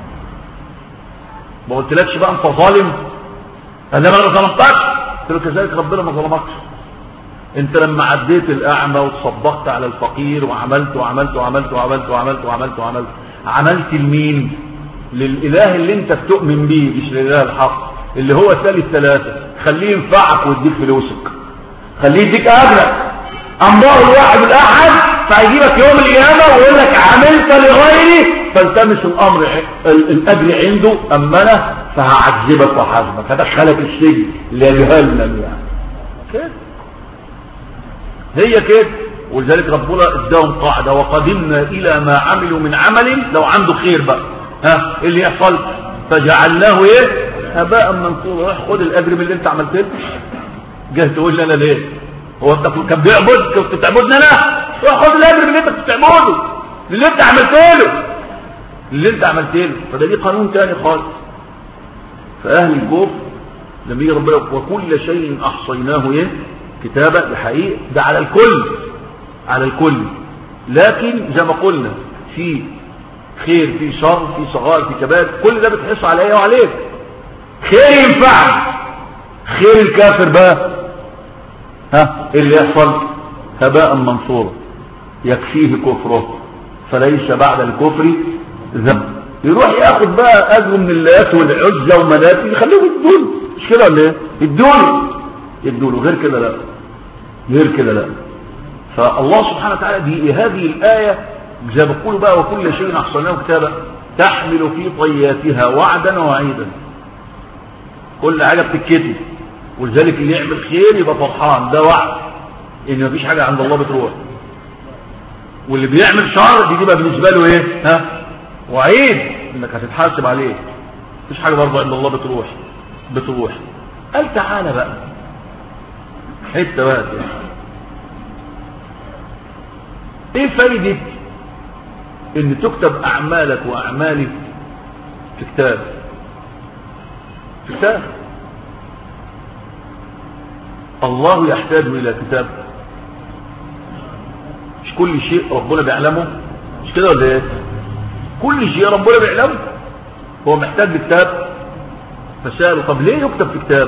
ما قلتلكش بقى انت ظالم؟ قال لي ما انا ما ظلمتكش. قلت له كذلك ربنا ما ظلمكش. انت لما عديت الاعمى وتصدقت على الفقير وعملت وعملت وعملت وعملت وعملت وعملت وعملت، عملت لمين؟ للاله اللي انت بتؤمن بيه، مش للاله الحق اللي هو ثالث ثلاثه. خليه ينفعك ويديك فلوسك، خليه يديك اجرك. الله الواحد الاحد فهيجيبك يوم القيامه ويقول لك عملت لغيري فالتمس الاجر عنده، اما انا فهعذبك وحاسبك، هدخلك السجن لجهنم. يعني كده هي كده. ولذلك ربنا اداهم قاعده وقدمنا الى ما عملوا من عمل، لو عنده خير بقى ايه اللي يحصل؟ فجعلناه ايه؟ هباء منثورا. روح خد الاجر من اللي انت عملته له. جاي تقول لي انا ليه؟ هو انت كان بيعبد؟ كنت بتعبدني انا؟ روح خد الاجر من اللي انت كنت بتعبده، اللي انت عملت له، فده ليه قانون تاني خالص. فاهل الجوف لما يجي ربنا وكل شيء احصيناه ايه؟ كتابه. الحقيقه ده على الكل، لكن زي ما قلنا في خير في شر في صغائر في كبائر، كل ده بتحس عليا وعليك. خير ينفعك، خير الكافر بقى اللي يحصل هباء منصورا يكفيه كفره فليس بعد الكفر ذنب. يروح ياخد بقى اجره من اللات والعزى ومنات يخليهم يدون، مش كده ولا ايه؟ يدون غير كده لا. فالله سبحانه وتعالى دي هذه الايه زي ما بيقولوا بقى وكل شيء احصيناه كتابا تحمل في طياتها وعدا ووعيدا. كل حاجه بتتكتب، ولذلك اللي يعمل خير يبقى فرحان، ده وعد ان مفيش حاجه عند الله بتروح، واللي بيعمل شر دي بقى بالنسبه له ايه؟ وعيد انك هتتحاسب عليه. مفيش حاجه برضه عند الله بتروح. قال تعالى بقى حته بقى ايه فايده ان تكتب اعمالك واعمالي في كتاب؟ الله يحتاج الى كتاب؟ مش كل شيء ربنا بيعلمه، مش كده ولا ايه؟ كل شيء ربنا بيعلمه، هو محتاج لكتاب؟ فسأله طب ليه يكتب في كتاب؟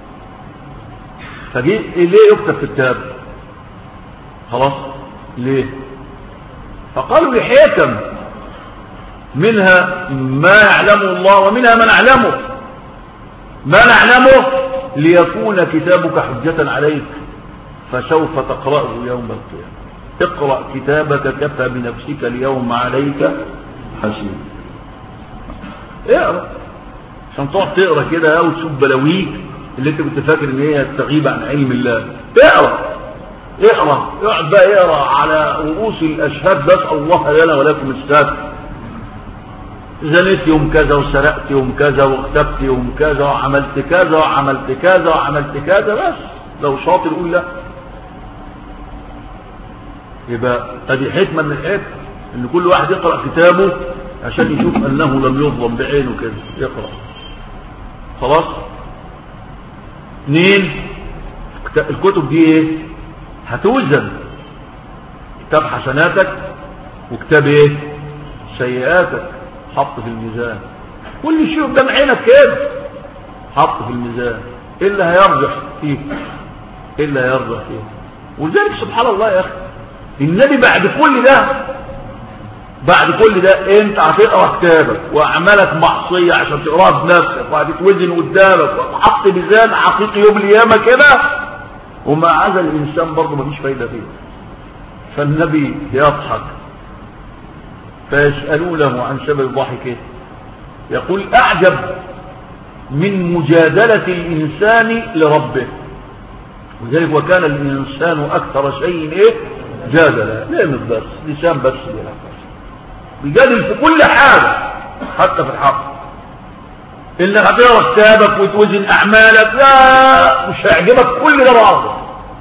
فجي ليه يكتب في كتاب؟ خلاص ليه؟ فقالوا لحكم، منها ما يعلمه الله ومنها ما نعلمه. ما نعلمه ليكون كتابك حجة عليك فسوف تقرأه يوم القيامة. اقرأ كتابك كفى بنفسك اليوم عليك حسيب. اقرأ عشان تقعد تقرأ كده وتشوف بلاويك اللي انت كنت فاكر ان هي تغيب عن علم الله. اقرأ اقعد بقى اقرأ على رؤوس الأشهاد. نسأل الله لنا ولكم السداد. زنيت يوم كذا وسرقت يوم كذا واغتبت يوم كذا وعملت كذا وعملت كذا وعملت كذا، بس لو شاطر قول لا. يبقى ادي حكمة من الحكم ان كل واحد يقرأ كتابه عشان يشوف انه لم يظلم بعينه كده. يقرأ خلاص. 2 الكتب دي ايه؟ هتوزن كتاب حسناتك وكتاب ايه؟ سيئاتك. حط في الميزان كل شيء قدام عينك كده، حط في الميزان. ايه اللي هيرجح فيه؟ ايه اللي هيرجح فيه؟ ولذلك سبحان الله يا اخي النبي بعد كل ده انت هتقرا كتابك واعمالك معصيه عشان تقراها بنفسك وهتتوزن قدامك وحط ميزان حقيقي يوم القيامه كده، ومع هذا الانسان برضه مفيش فايده فيه. فالنبي يضحك فيسألونه عن سبب ضحكه، يقول أعجب من مجادلة الإنسان لربه. وذلك وكان الإنسان أكثر شيء إيه؟ جادلة. ليه بس لسان بس بيجادل في كل حاجة حتى في الحق. إنك هتقرا كتابك وتوزن أعمالك لا مش هيعجبك كل ده بعضه.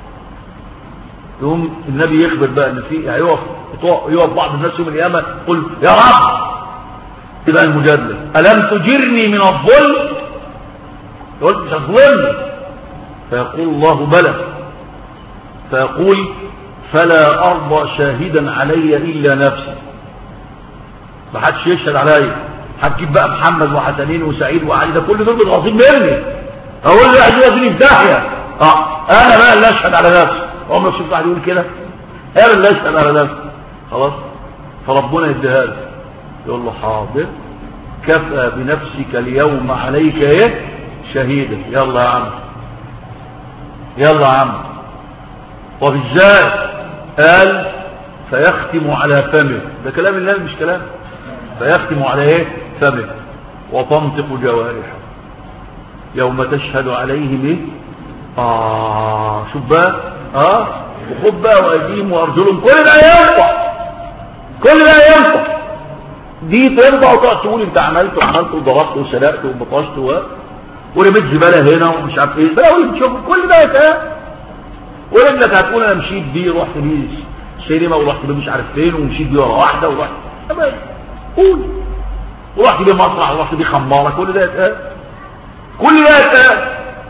يوم النبي يخبر بقى ان في يقف بعض الناس يوم القيامه يقول يا رب تبقى المجادله الم تجرني من الظلم؟ يقول مش هتظلمني. فيقول الله بلى. فيقول فلا ارضى شاهدا علي الا نفسي. ما حدش يشهد عليا. هتجيب بقى محمد وحسنين وسعيد وعلي ده كل دول متغاظين مني. اقول له عايزين يوديني في داهيه. انا بقى اللي اشهد على نفسي. عمرك شفت واحد يقول كده؟ انا اللي اشهد على نفسي. خلاص. فربنا يديها له يقول له حاضر كفى بنفسك اليوم عليك ايه شهيدا. يلا يا عم يلا يا عم. وبالذات قال فيختم على فمه. ده كلام الله مش كلام. فيختم على ايه فمه وتنطق جوارحه يوم تشهد عليهم ايه شوف بقى وخد بقى وايديهم وارجلهم. كل ده ينفع. كل ده ينفع. دي تنفع وتقعد تقول انت عملت وعملت وضربت وسرقت وبطشت ورميت زباله هنا ومش عارف ايه. بقى تشوف كل ده يتقال. ورجلك هتقول انا مشيت بيه رحت بيه سينما ورحت بيه مش عارف فين ومشيت بيه ورا واحده ورحت قول ورحت بيه مسرح ورحت بيه خماره. كل ده يتقال. كل ده يتقال.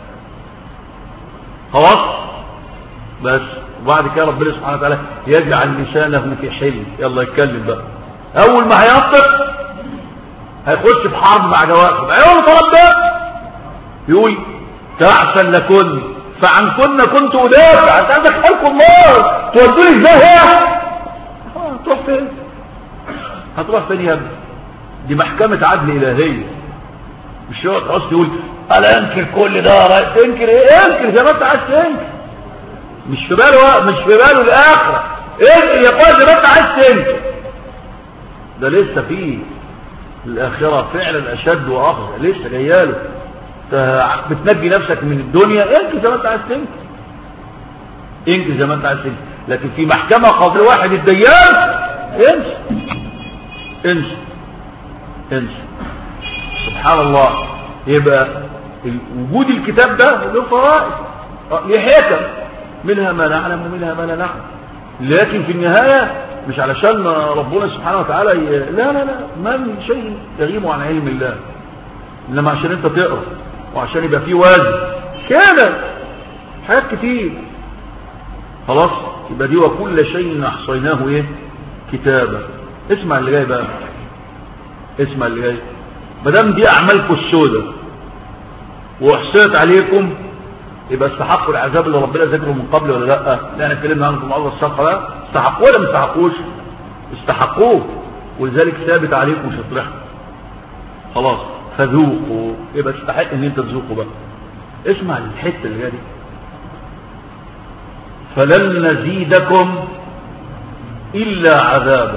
خلاص. بس وبعد كده ربنا سبحانه وتعالى يجعل لسانه في حل. يلا يتكلم بقى. اول ما هينطق هيخش في حرب مع جوارحه. ايوه طلب ده يقول كأحسن لكن فعن كنا كنت ادافع. انت عندك خلق الله تودوني ازاي؟ تروح فين؟ هتروح فين يا ابني؟ دي محكمة عدل الهية. مش هو تقصد تقول انا انكر كل ده. تنكر ايه؟ انكر زي ما انت عايز تنكر. مش في باله الاخره. انكر يا قائد زي ما انت عايز تنكر. ده لسه فيه الاخره فعلا اشد واخر لسه جاياله. بتنجي نفسك من الدنيا انكر زي ما انت عايز تنكر. انكر زي ما انت عايز تنكر. لكن في محكمه قاضي واحد الديان انسى. سبحان الله. يبقى وجود الكتاب ده له فوائد له حكم منها ما نعلم ومنها ما لا نعلم. لكن في النهايه مش علشان ربنا سبحانه وتعالى لا ما من شيء يغيب عن علم الله، انما عشان انت تقرا وعشان يبقى فيه وازن كده حاجات كتير. خلاص. يبقى دي وكل شيء احصيناه ايه كتابا. اسمع اللي جاي بقى. اسمع اللي جاي. ما دام دي اعمالكم السوداء واحصيت عليكم يبقى استحقوا العذاب اللي ربنا ذكره من قبل ولا لا؟ لا احنا اتكلمنا عنه في الموضوع السابق ده. استحقوه ولا ما استحقوش؟ استحقوه. ولذلك ثابت عليكم مش هتطرحوا. خلاص. فذوقوا. يبقى تستحق ان انت تذوقوا بقى. اسمع الحته اللي جايه دي. فلن نزيدكم الا عذابا.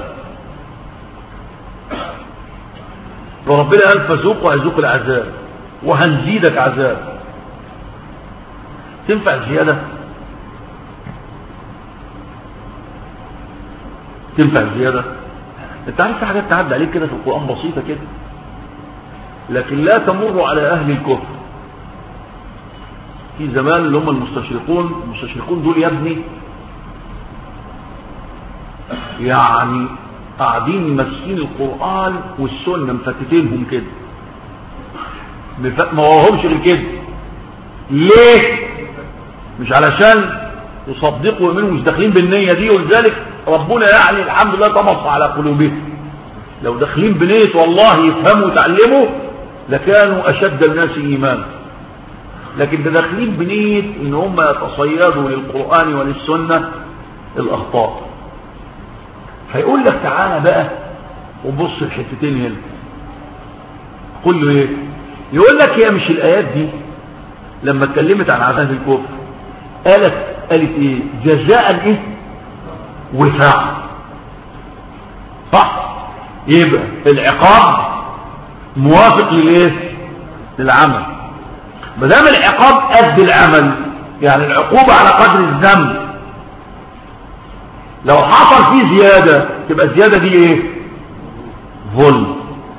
وربنا قال فذوقوا هيذوق وهنزيدك عذاب. تنفع الزيادة؟ تنفع الزيادة؟ انت عارف في حاجات تعدي عليك كده في القرآن بسيطة كده، لكن لا تمر على أهل الكفر. في زمان اللي هم المستشرقون دول يا ابني يعني قاعدين ماسكين القرآن والسنة مفتتينهم كده، ما وراهمش غير كده. ليه؟ مش علشان يصدقوا ويؤمنوا، مش داخلين بالنية دي، ولذلك ربنا يعني الحمد لله طمس على قلوبهم. لو داخلين بنية والله يفهموا وتعلموا لكانوا أشد الناس إيمانا، لكن ده داخلين بنية إن هم يتصيدوا للقرآن وللسنة الأخطاء. فيقول لك تعالى بقى وبص الحتتين هنا، قل له ايه؟ يقول لك هي مش الآيات دي لما اتكلمت عن عذاب الكفر قالت ايه؟ جزاء ايه؟ وفاق، صح؟ يبقى العقاب موافق للايه؟ للعمل. ما دام العقاب قد العمل يعني العقوبة على قدر الذنب، لو حصل فيه زيادة تبقى الزيادة دي ايه؟ ظلم.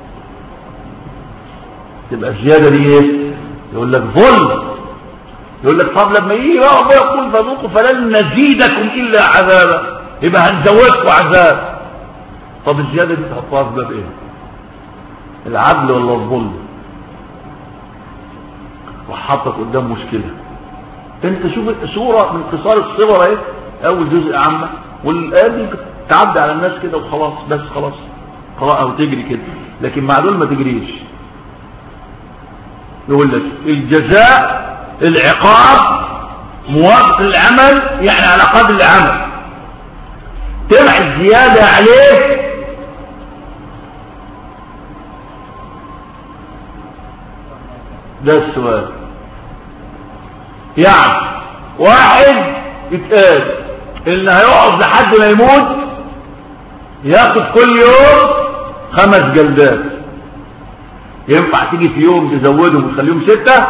تبقى الزيادة دي ايه؟ يقول لك ظلم. يقول لك طب لما يجي ربنا يقول فذوقوا فلن نزيدكم الا عذابا، يبقى هنزودكم عذاب. طب الزيادة دي تحطها في باب ايه؟ العدل ولا الظلم؟ وحطك قدام مشكلة. انت شوف صورة من قصار الصور ايه؟ اول جزء عامة، والآيات دي تعدي على الناس كده وخلاص، بس خلاص قراءة وتجري كده، لكن مع دول ما تجريش. يقول لك الجزاء العقاب موافق للعمل يعني على قدر العمل، تبع الزيادة عليه ده السؤال. يعني واحد يتقال اللي هيقعد لحد ما يموت ياخد كل يوم 5 جلدات، ينفع تيجي في يوم تزودهم وتخليهم 6؟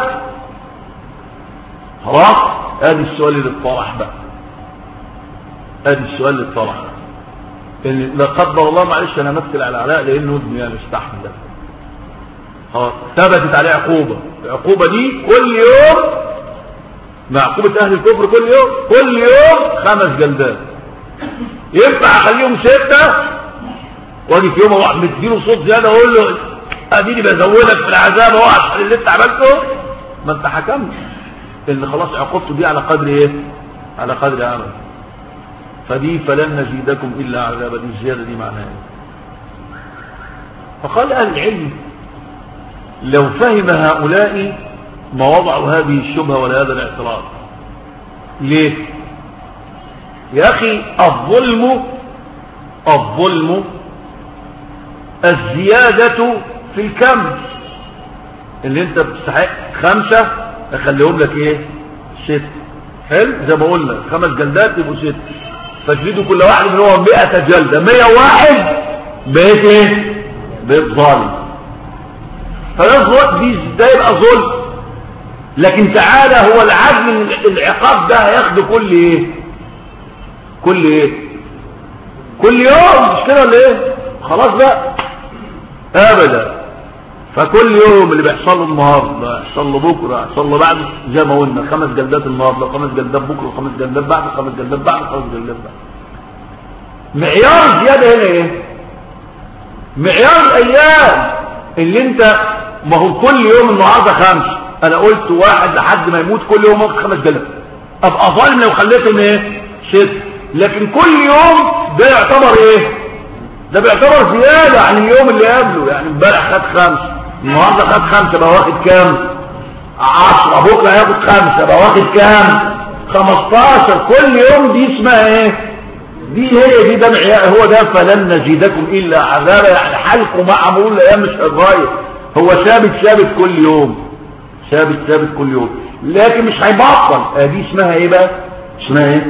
خلاص ادي السؤال اللي اتطرح بقى، ادي السؤال اللي اتطرح. ان لا قدر الله، معلش انا امثل على علاء لانه ابني يعني مستحمل ده، خلاص ثبتت عليه عقوبه، العقوبه دي كل يوم مع عقوبة أهل الكفر كل يوم 5 جلدات. ينفع أخليهم 6 واجي في يوم واحد مديله صوت زيادة أقول له أديني بزودك في العذاب أهو عشان اللي أنت عملته؟ ما أنت حكمت إن خلاص عقوبته دي على قدر إيه؟ على قدر عمل. فدي فلن نزيدكم إلا عذابا، دي الزيادة دي معناها إيه؟ فقال أهل العلم لو فهم هؤلاء ما وضعوا هذه الشبهة ولا هذا الاعتراض. ليه؟ يا أخي الظلم الزيادة في الكم، اللي انت بتستحق 5 اخليهم لك ايه؟ 6. حلو زي ما قلنا 5 جلدات يبقوا 6، فاجلدوا كل واحد منهم 100 جلدة، 101 بقيت ايه؟ بقيت ظالم. ده يبقى ظلم. لكن تعالى هو العدل، العقاب ده هياخده كل ايه؟ كل يوم، مش كده ولا ايه؟ خلاص بقى ابدا. فكل يوم اللي بيحصل له النهارده يحصل له بكره يحصل له بعد، زي ما قلنا 5 جلدات النهارده، 5 جلدات بكره، 5 جلدات بعد، 5 جلدات بعد، 5 جلدات بعد. معيار زياده هنا ايه؟ معيار الايام اللي انت، ما هو كل يوم النهارده 5، انا قلت 1 لحد ما يموت كل يوم 5 جلدات، ابقى ظالم لو خليتهم ايه؟ 6. لكن كل يوم ده يعتبر ايه؟ ده بيعتبر زياده عن اليوم اللي قبله. يعني امبارح خد 5، النهارده خد 5، بقى واخد كام؟ 10. بكره هياخد 5، بقى واخد كام؟ 15. كل يوم دي اسمها ايه؟ دي ده معيار. هو ده فلن نزيدكم الا عذابا، يعني حالكم معمول الايام مش هتغير، هو ثابت كل يوم، ثابت كل يوم، لكن مش هيبطل. دي اسمها ايه بقى؟ اسمها ايه؟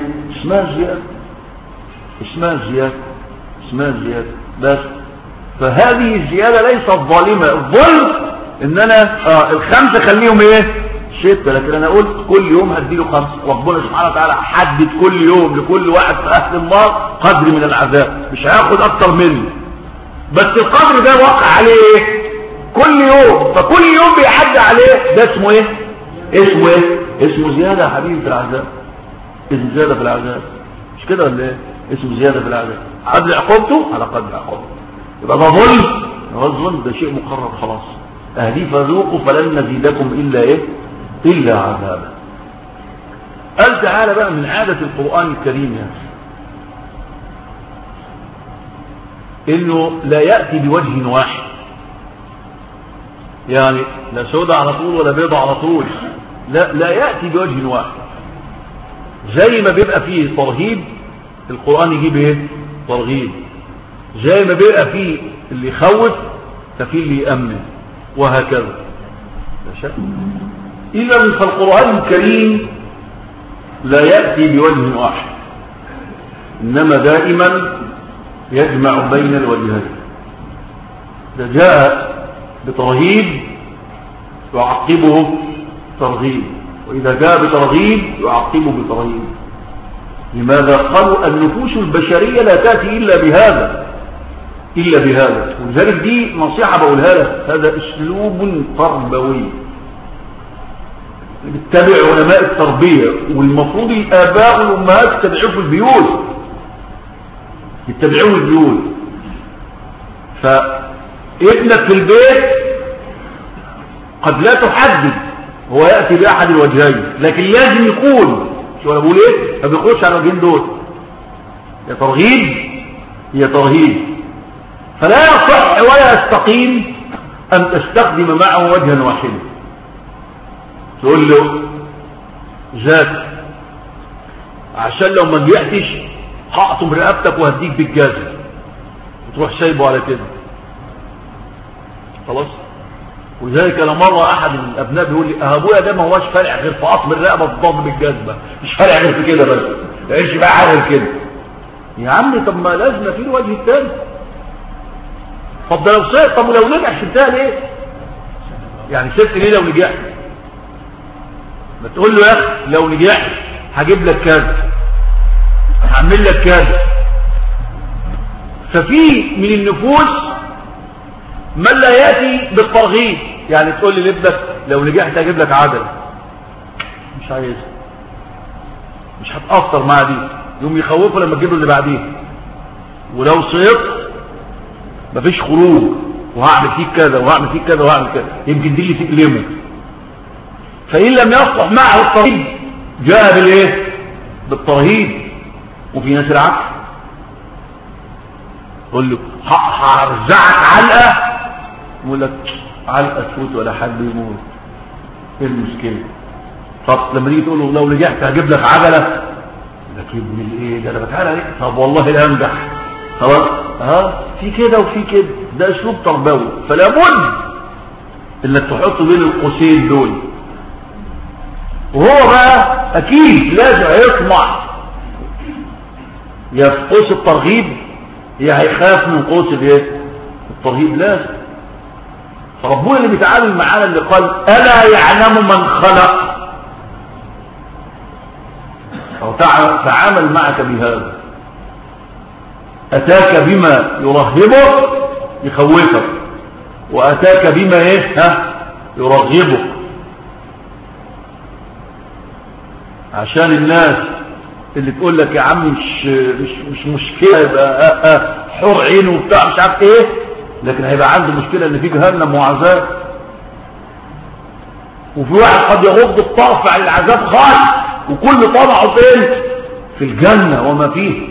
اسمها زيادة بس. فهذه الزيادة ليست ظالمة. الظلم ان انا ال5 خليهم ايه؟ 6، لكن انا قلت كل يوم هديله 5. ربنا سبحانه وتعالى حدد كل يوم لكل واحد في اهل النار قدر من العذاب، مش هياخد اكتر منه، بس القدر ده وقع عليه ايه كل يوم، فكل يوم بيحد عليه، ده اسمه ايه؟ اسمه ايه؟ اسمه زياده يا حبيبي في العذاب، اسمه زياده في العذاب، مش كده ولا ايه؟ اسمه زياده في العذاب، قدر عقوبته على قدر عقوبته، يبقى ده ظلم، الظلم ده شيء مقرر خلاص، اهدي فذوقوا فلن نزيدكم الا ايه؟ الا عذابا. قال تعالى بقى من عاده القران الكريم يعني انه لا ياتي بوجه واحد، يعني لا سودة على طول ولا بيضة على طول، لا يأتي بوجه واحد. زي ما بيبقى فيه ترهيب القرآن يجيب ايه؟ ترغيب. زي ما بيبقى فيه اللي يخوف ففيه اللي يأمن، وهكذا. إذا فالقرآن الكريم لا يأتي بوجه واحد، إنما دائما يجمع بين الوجهين. إذا جاء بترهيب يعقبه ترغيب، وإذا جاء بترغيب يعقبه بترهيب. لماذا؟ قالوا النفوس البشرية لا تأتي إلا بهذا، ولذلك دي نصيحة بقولها لك، هذا أسلوب تربوي اتبع علماء التربية، والمفروض الآباء والأمهات يتبعوه في البيوت، يتبعوه البيوت. ابنك في البيت قد لا تحدد هو يأتي بأحد الوجهين، لكن لازم يكون، شو أنا بقول إيه؟ ما بيقولش على الوجهين دول، يا ترغيب هي ترهيب. فلا يصح ولا يستقيم أن تستخدم معه وجها واحدا. تقول له ذات عشان لو ما نجحتش هقطم رقبتك وهديك بالجزم، وتروح سايبه على كده خلاص. ولذلك انا مره احد الابناء بيقول لي ابويا ده ما هواش فارع غير في قطم الرقبه والضرب بالجزمه، مش فارع غير في كده، بس ما يعيش بقى غير كده. يا عمي طب ما لازم في الوجه الثاني. طب ده لو صيت، طب ولو نجح شلتها ليه؟ يعني سبت ليه لو نجحت؟ ما تقول له يا اخي لو نجحت هجيب لك كذا، هعمل لك كذا. ففي من النفوس من لا يأتي بالترغيب، يعني تقول لي لابنك لو نجحت هجيب لك عدل، مش عايز، مش هتأثر مع دي، يوم يخوفه لما تجيب له اللي بعديه. ولو صيت مفيش خروج، وهعمل فيك كذا وهعمل فيك كذا وهعمل كذا، يمكن دي اللي تكلمه. فإن لم يصلح معه الترهيب جاء بالايه؟ بالترهيب. وفي ناس العكس، يقول له هرزعك علقه، يقول لك علقه تفوت ولا حد يموت، ايه المشكله؟ طب لما تيجي تقول له لو نجحت هجيب لك عجله، يقول لك ابن الايه ده انا بتعالى عليك، طب والله لا انجح خلاص. في كده وفي كده، ده اسلوب تربوي. فلا بد انك تحط بين القوسين دول. وهو بقى اكيد لازم هيطمع يا في قوس الترغيب يا هيخاف من قوس الايه؟ الترهيب. لازم. فربنا اللي بيتعامل معانا اللي قال الا يعلم من خلق، او تعامل معك بهذا، اتاك بما يرهبك يخوفك، واتاك بما ايه؟ يرغبك، عشان الناس اللي تقول لك يا عم مش مشكله يبقى حر عينه وبتاع مش عارف ايه، لكن هيبقى عنده مشكله ان في جهنم وعذاب. وفي واحد قد يغض الطرف عن العذاب خالص، وكل طمعه فين؟ في الجنه وما فيه.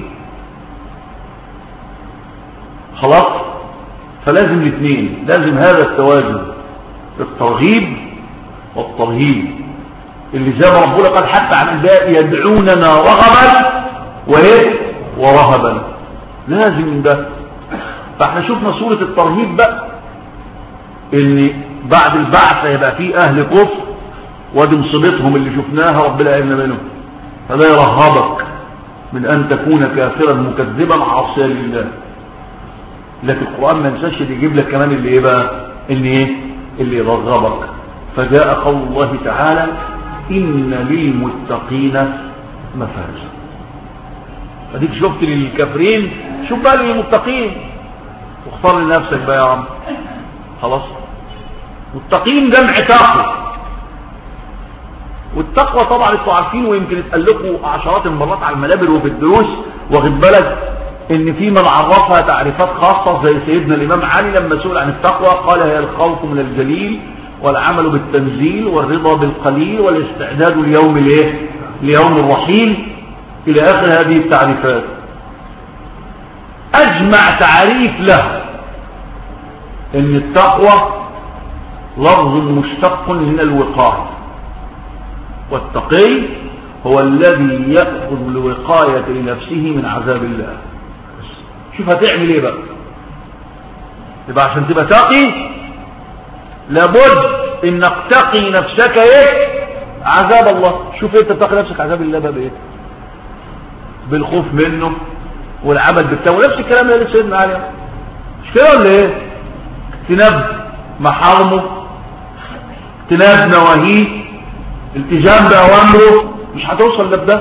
خلاص. فلازم الاثنين، لازم هذا التوازن، الترغيب والترهيب، اللي زي ما ربنا قال حتى عن الباقي يدعوننا رغبا وايه؟ ورهبا. لازم ده. فاحنا شفنا سورة الترهيب بقى، ان بعد البعث هيبقى فيه اهل كفر، وادي مصيبتهم اللي شفناها ربنا قالنا منهم، فلا يرهبك من ان تكون كافرا مكذبا عاصيا لله. لكن القرآن ما ينساش اللي يجيب لك كمان اللي ايه بقى؟ اللي ايه؟ اللي يرغبك. فجاء قول الله تعالى إن للمتقين مفازا. فديك شفت للكافرين، شوف بقى للمتقين واختار لنفسك بقى يا عم. خلاص، متقين جمع تقوى، والتقوى طبعا انتوا عارفين، ويمكن اتقال لكم عشرات المرات على المنابر وفي الدروس، واخد بالك ان في من عرفها تعريفات خاصه زي سيدنا الامام علي لما سئل عن التقوى قال هي الخوف من الجليل والعمل بالتنزيل والرضا بالقليل والاستعداد ليوم الايه، ليوم الرحيل، الى اخر هذه التعريفات. اجمع تعريف له ان التقوى لفظ مشتق من الوقايه، والتقي هو الذي يأخذ الوقاية لنفسه من عذاب الله. شوف هتعمل ايه بقى. يبقى عشان تبقى تقي لابد انك تقي نفسك ايه، عذاب الله. شوف انت تقي نفسك عذاب الله بقى بايه، بالخوف منه والعمل بالتقوى. نفس الكلام اللي سيدنا عليه، مش كده ولا ايه؟ اجتناب محارمه، اجتناب نواهيه، التزام بأوامره، مش هتوصل لده.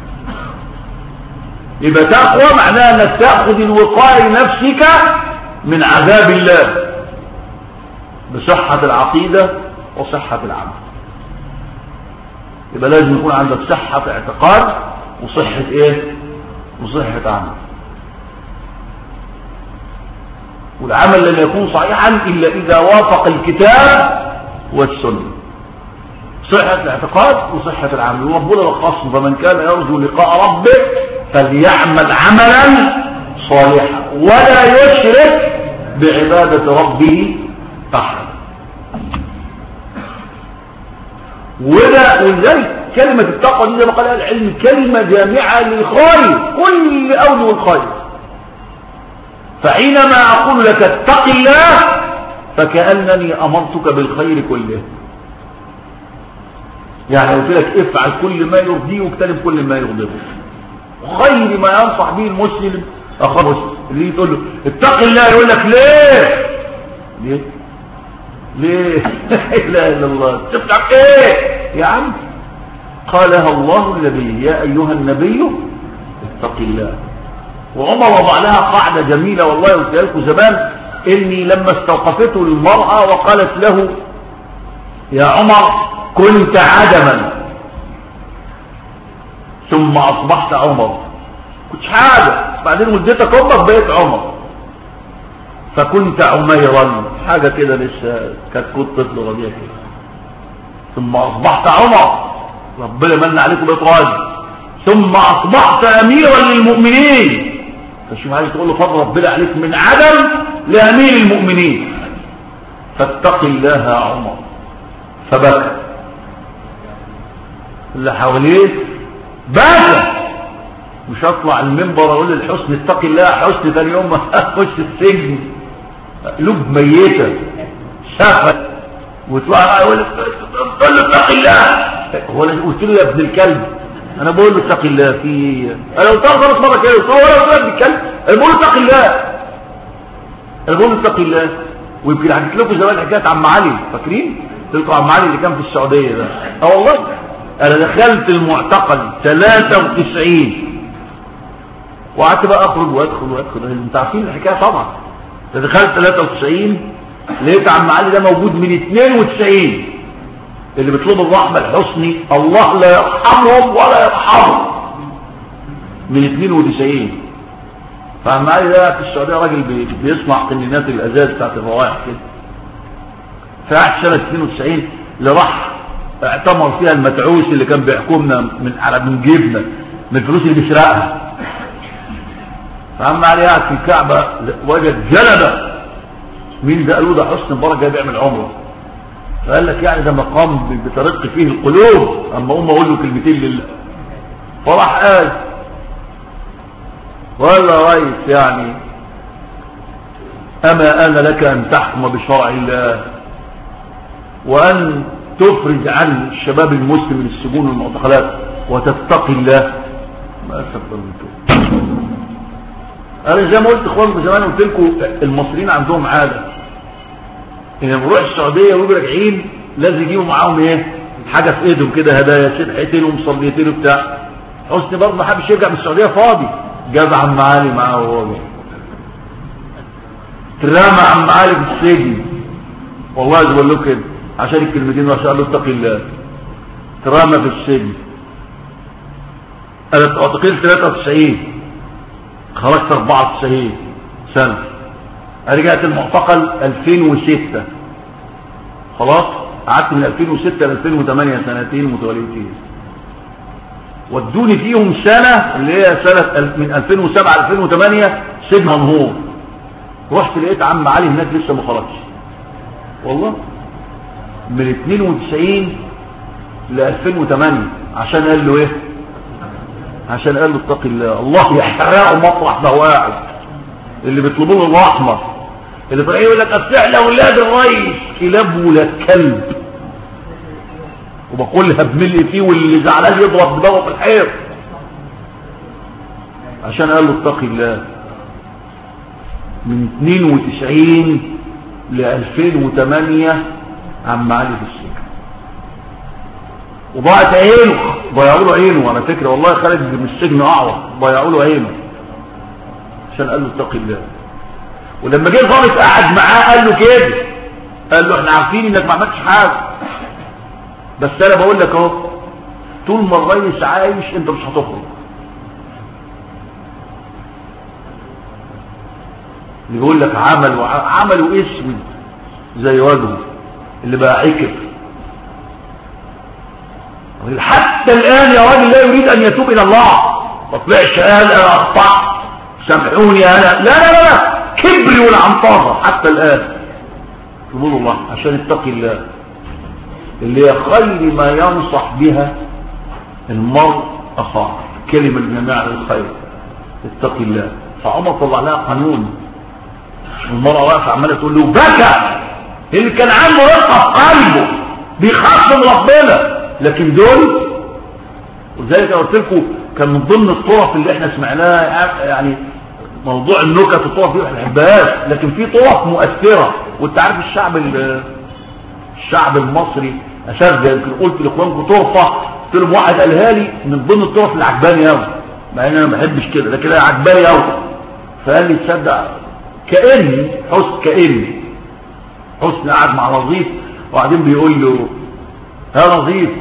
يبقى تقوى معناها انك تاخذ الوقايه لنفسك من عذاب الله بصحه العقيده وصحه العمل. يبقى لازم يكون عندك صحه اعتقاد وصحه ايه، وصحه عمل. والعمل لن يكون صحيحا الا اذا وافق الكتاب والسنه، صحة الاعتقاد وصحة العمل. وربنا الخاص فمن كان يرجو لقاء ربه فليعمل عملا صالحا ولا يشرك بعبادة ربه أحد. ولذلك كلمة التقوى دي زي ما قال أهل العلم كلمة جامعة للخير، كل أوجه الخير. فحينما أقول لك اتق الله فكأنني أمرتك بالخير كله. يعني قلت لك افعل كل ما يرضيه واجتنب كل ما يغضبه. خير ما ينصح به المسلم اخاه المسلم اللي تقول له اتق الله يقول لك ليه لا اله الا الله، تفتح ايه يا عم؟ قالها الله النبي يا ايها النبي اتق الله. وعمر وضع لها قاعده جميله والله قلت لكم زمان، اني لما استوقفته المراه وقالت له يا عمر كنت عدما ثم اصبحت عمر، كنتش حاجه بعدين ولدتك امك بقيت عمر، فكنت عميرا حاجه كده لسه كانت كنت طفل رضيع كده، ثم اصبحت عمر ربنا من عليكم بقيت راجل، ثم اصبحت اميرا للمؤمنين. فشوف عايز تقول له فضل ربنا عليك من عدم لامير المؤمنين، فاتق الله يا عمر. فبكى اللي حواليه بكى، مش هطلع المنبر اقول للحسن اتق الله حسن ثاني يوم اخش السجن قلوب ميته شافت وتطلع اقول له اتق الله. هو انا قلت له يا ابن الكلب، انا بقول له اتق الله في انا قلت له خلاص مره كده قلت له يا ابن الكلب، انا بقول له اتق الله، انا بقول له اتق الله. ويمكن حكيت لكم زمان حكايه عم علي، فاكرين؟ قلت لكم عم علي اللي كان في السعوديه ده. والله انا دخلت المعتقل 93 وقعدت بقى اخرج وادخل انتوا عارفين الحكايه طبعا. دخلت 93 لقيت عم علي ده موجود من 92 اللي بيطلبوا الرحمه الحسني الله لا يرحمهم ولا يرحمهم من 92. فعم علي ده في السعوديه راجل بيسمع قنينات الازاز بتاعت الروائح كده. فقعد سنه 92 اللي راح اعتمر فيها المتعوس اللي كان بيحكمنا من جيبنا من الفلوس اللي بيسرقها. فعم علي قاعد في الكعبه وجد جلبه، مين ده؟ قالوا ده حسن مبارك جاي بيعمل عمره. فقال لك يعني ده مقام بترق فيه القلوب، اما اقوم اقول له كلمتين لله. فراح قال ولا ريس يعني اما ان لك ان تحكم بشرع الله وان تفرج عن الشباب المسلم من السجون والمعتقلات وتتقي الله، ما أكثر من كده. أنا زي ما قلت إخوانكم زمان قلت لكم المصريين عندهم عادة إن بنروح السعودية ويبقوا راجعين لازم يجيبوا معاهم ايه حاجه في ايدهم كده، هدايا سبحتين ومصليتين وبتاع. حسني برضه ما حبش يرجع من السعوديه فاضي، جاب عم علي معاه وهو جاي، ترمى عم علي في السجن، والله زي بقول له كده عشان الكلمتين ما شاء الله اتق الله، ترمى في السجن. انا اعتقلت 93 خرجت 94 سنه، رجعت المعتقل 2006، خلاص قعدت من 2006 ل 2008 سنتين متواليتين، ودوني فيهم سنه اللي هي سنه من 2007 ل 2008 سجن منهور. رحت لقيت عم علي هناك لسه ما خرجش والله، من 92 ل 2008 عشان قال له ايه؟ عشان قال له اتق الله. الله يحرقه مطرح ده واعي اللي بيطلبوا له الاحمر، اللي طالع يقول لك اصل احنا اولاد الريس، كلاب ولا كلب، وبقولها بملء فيه، واللي زعلان يضرب دماغه في الحيط. عشان قال له اتق الله من 92 ل 2008 عم علي في السجن، وضاعت عينه، ضيعوا له عينه على فكره والله، خارج من السجن اعور، ضيعوا له عينه عشان قال له اتق الله. ولما جه ضابط قعد معاه قال له كده، قال له احنا عارفين انك ما عملتش حاجه، بس انا بقول لك اهو طول ما الريس عايش انت مش هتخرج. اللي بيقول لك عملوا اسود زي وجهه اللي بقى عكر حتى الان يا راجل، لا يريد ان يتوب الى الله، ما طلعش قال انا اخطأت سامحوني انا، لا لا لا لا، كبري والعنطاقه حتى الان. يقول الله عشان اتقي الله، اللي هي خير ما ينصح بها المرء اخاه، كلمه الجماعه للخير اتقي الله. فعمر طلع لها قانون، المرأة واقفة عمالة تقول له بكى، اللي كان عنده رقة في قلبه بيخاف من ربنا، لكن دول وزي ما قلت لكم كان من ضمن الطرف اللي احنا سمعناها، يعني موضوع النكت والطرف دي ما بنحبهاش، لكن في طرف مؤثرة. وانت عارف الشعب المصري اشد، يمكن قلت لاخوانكم طرفة، قلت لهم واحد قالها لي من ضمن الطرف اللي عجباني قوي، مع ان انا ما بحبش كده لكن انا عجباني قوي، فقال لي تصدق كأني حسن قاعد مع نظيف وبعدين بيقول له يا نظيف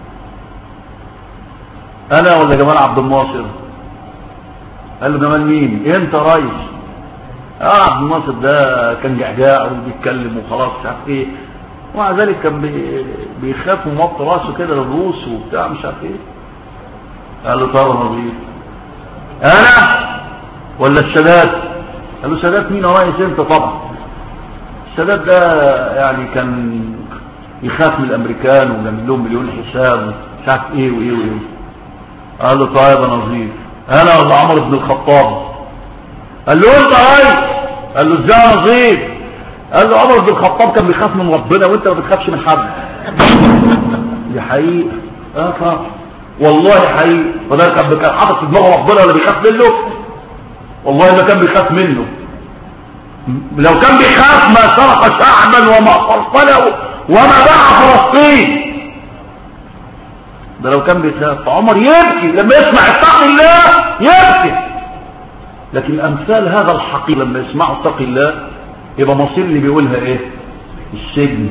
انا ولا جمال عبد الناصر؟ قال له جمال مين؟ انت ريس. عبد الناصر ده كان جعجاع وبيتكلم وخلاص مش عارف ايه، ومع ذلك كان بيخاف ومط راسه كده للروس وبتاع مش عارف ايه. قال له طب نظيف انا ولا السادات؟ قال له سادات مين يا ريس؟ انت طبعا. السادات ده يعني كان يخاف من الامريكان ويعمل لهم مليون حساب مش عارف ايه وايه وايه. قال له طيب يا نظيف انا ولا عمر بن الخطاب؟ قال له انت ريس. قال له ازاي يا نظيف؟ قال له عمر بن الخطاب كان بيخاف من ربنا وانت ما بتخافش من حد. دي حقيقه والله حقيقه. فده كان حاطط في دماغه ربنا ولا بيخاف منه؟ والله ما كان بيخاف منه. لو كان بيخاف ما سرق شعبا وما قرصنه وما باع فلسطين. ده لو كان بيخاف. فعمر يبكي لما يسمع اتق الله يبكي. لكن امثال هذا الحقير لما يسمعوا اتق الله يبقى مصير اللي بيقولها ايه؟ السجن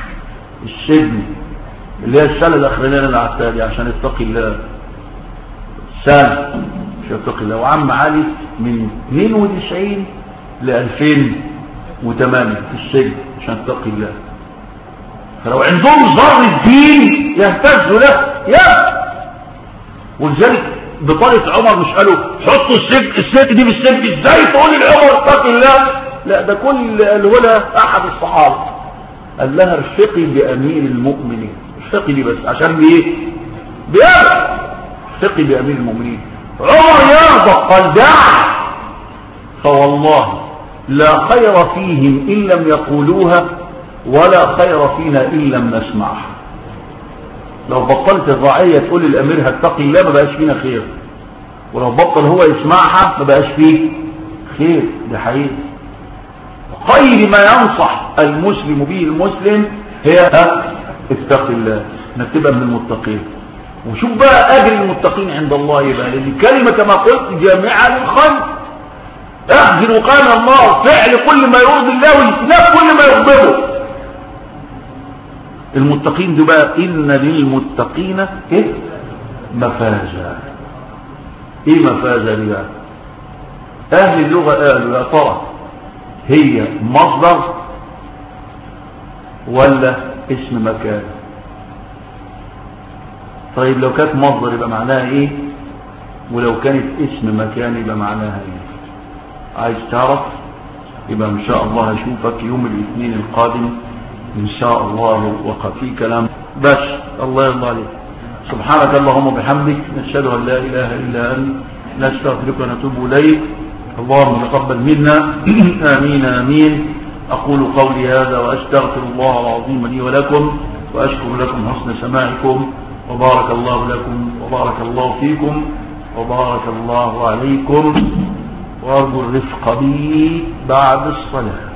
اللي هي السنه الاخرانيه اللي قعدتها دي عشان اتقي الله سنه عشان اتقي الله. وعم علي من 92 ل 2008 في السجن عشان اتقي الله. فلو عندهم ذر الدين يهتزوا له ولذلك بطريقه عمر مش قالوا حطوا الست دي بالسجن ازاي تقول لعمر اتقي الله؟ لا ده كل قاله لها احد الصحابه قال لها ارفقي بامير المؤمنين. ارفقي دي بس عشان بايه؟ ارفقي بامير المؤمنين. عمر يغضب قال دع، فوالله لا خير فيهم ان لم يقولوها ولا خير فينا ان لم نسمعها. لو بطلت الرعيه تقول للامير اتقي الله ما بقاش فينا خير، ولو بطل هو يسمعها ما بقاش فيه خير. ده حقيقي. خير ما ينصح المسلم به المسلم هي اتق الله، انك تبقى من المتقين. وشوف بقى اجر المتقين عند الله يبقى، لان الكلمه كما قلت جامعه للخير. احذر وقال الله، فعل كل ما يرضي الله واجتناب كل ما يغضبه. المتقين دول بقى ان للمتقين ايه مفازا. ايه مفازا دي بقى؟ اهل اللغه قالوا يا ترى هي مصدر ولا اسم مكان؟ طيب لو كانت مصدر يبقى معناها ايه؟ ولو كانت اسم مكان يبقى معناها ايه؟ عايز تعرف؟ يبقى ان شاء الله هشوفك يوم الاثنين القادم ان شاء الله، وفي كلام بس. الله يرضى عليك. سبحانك اللهم وبحمدك، نشهد ان لا اله الا انت، نستغفرك ونتوب اليك. اللهم تقبل منا. امين امين. اقول قولي هذا واستغفر الله العظيم لي ولكم، واشكر لكم حسن سماعكم، وبارك الله لكم وبارك الله فيكم وبارك الله عليكم، وارجو الرفق بي بعد الصلاة.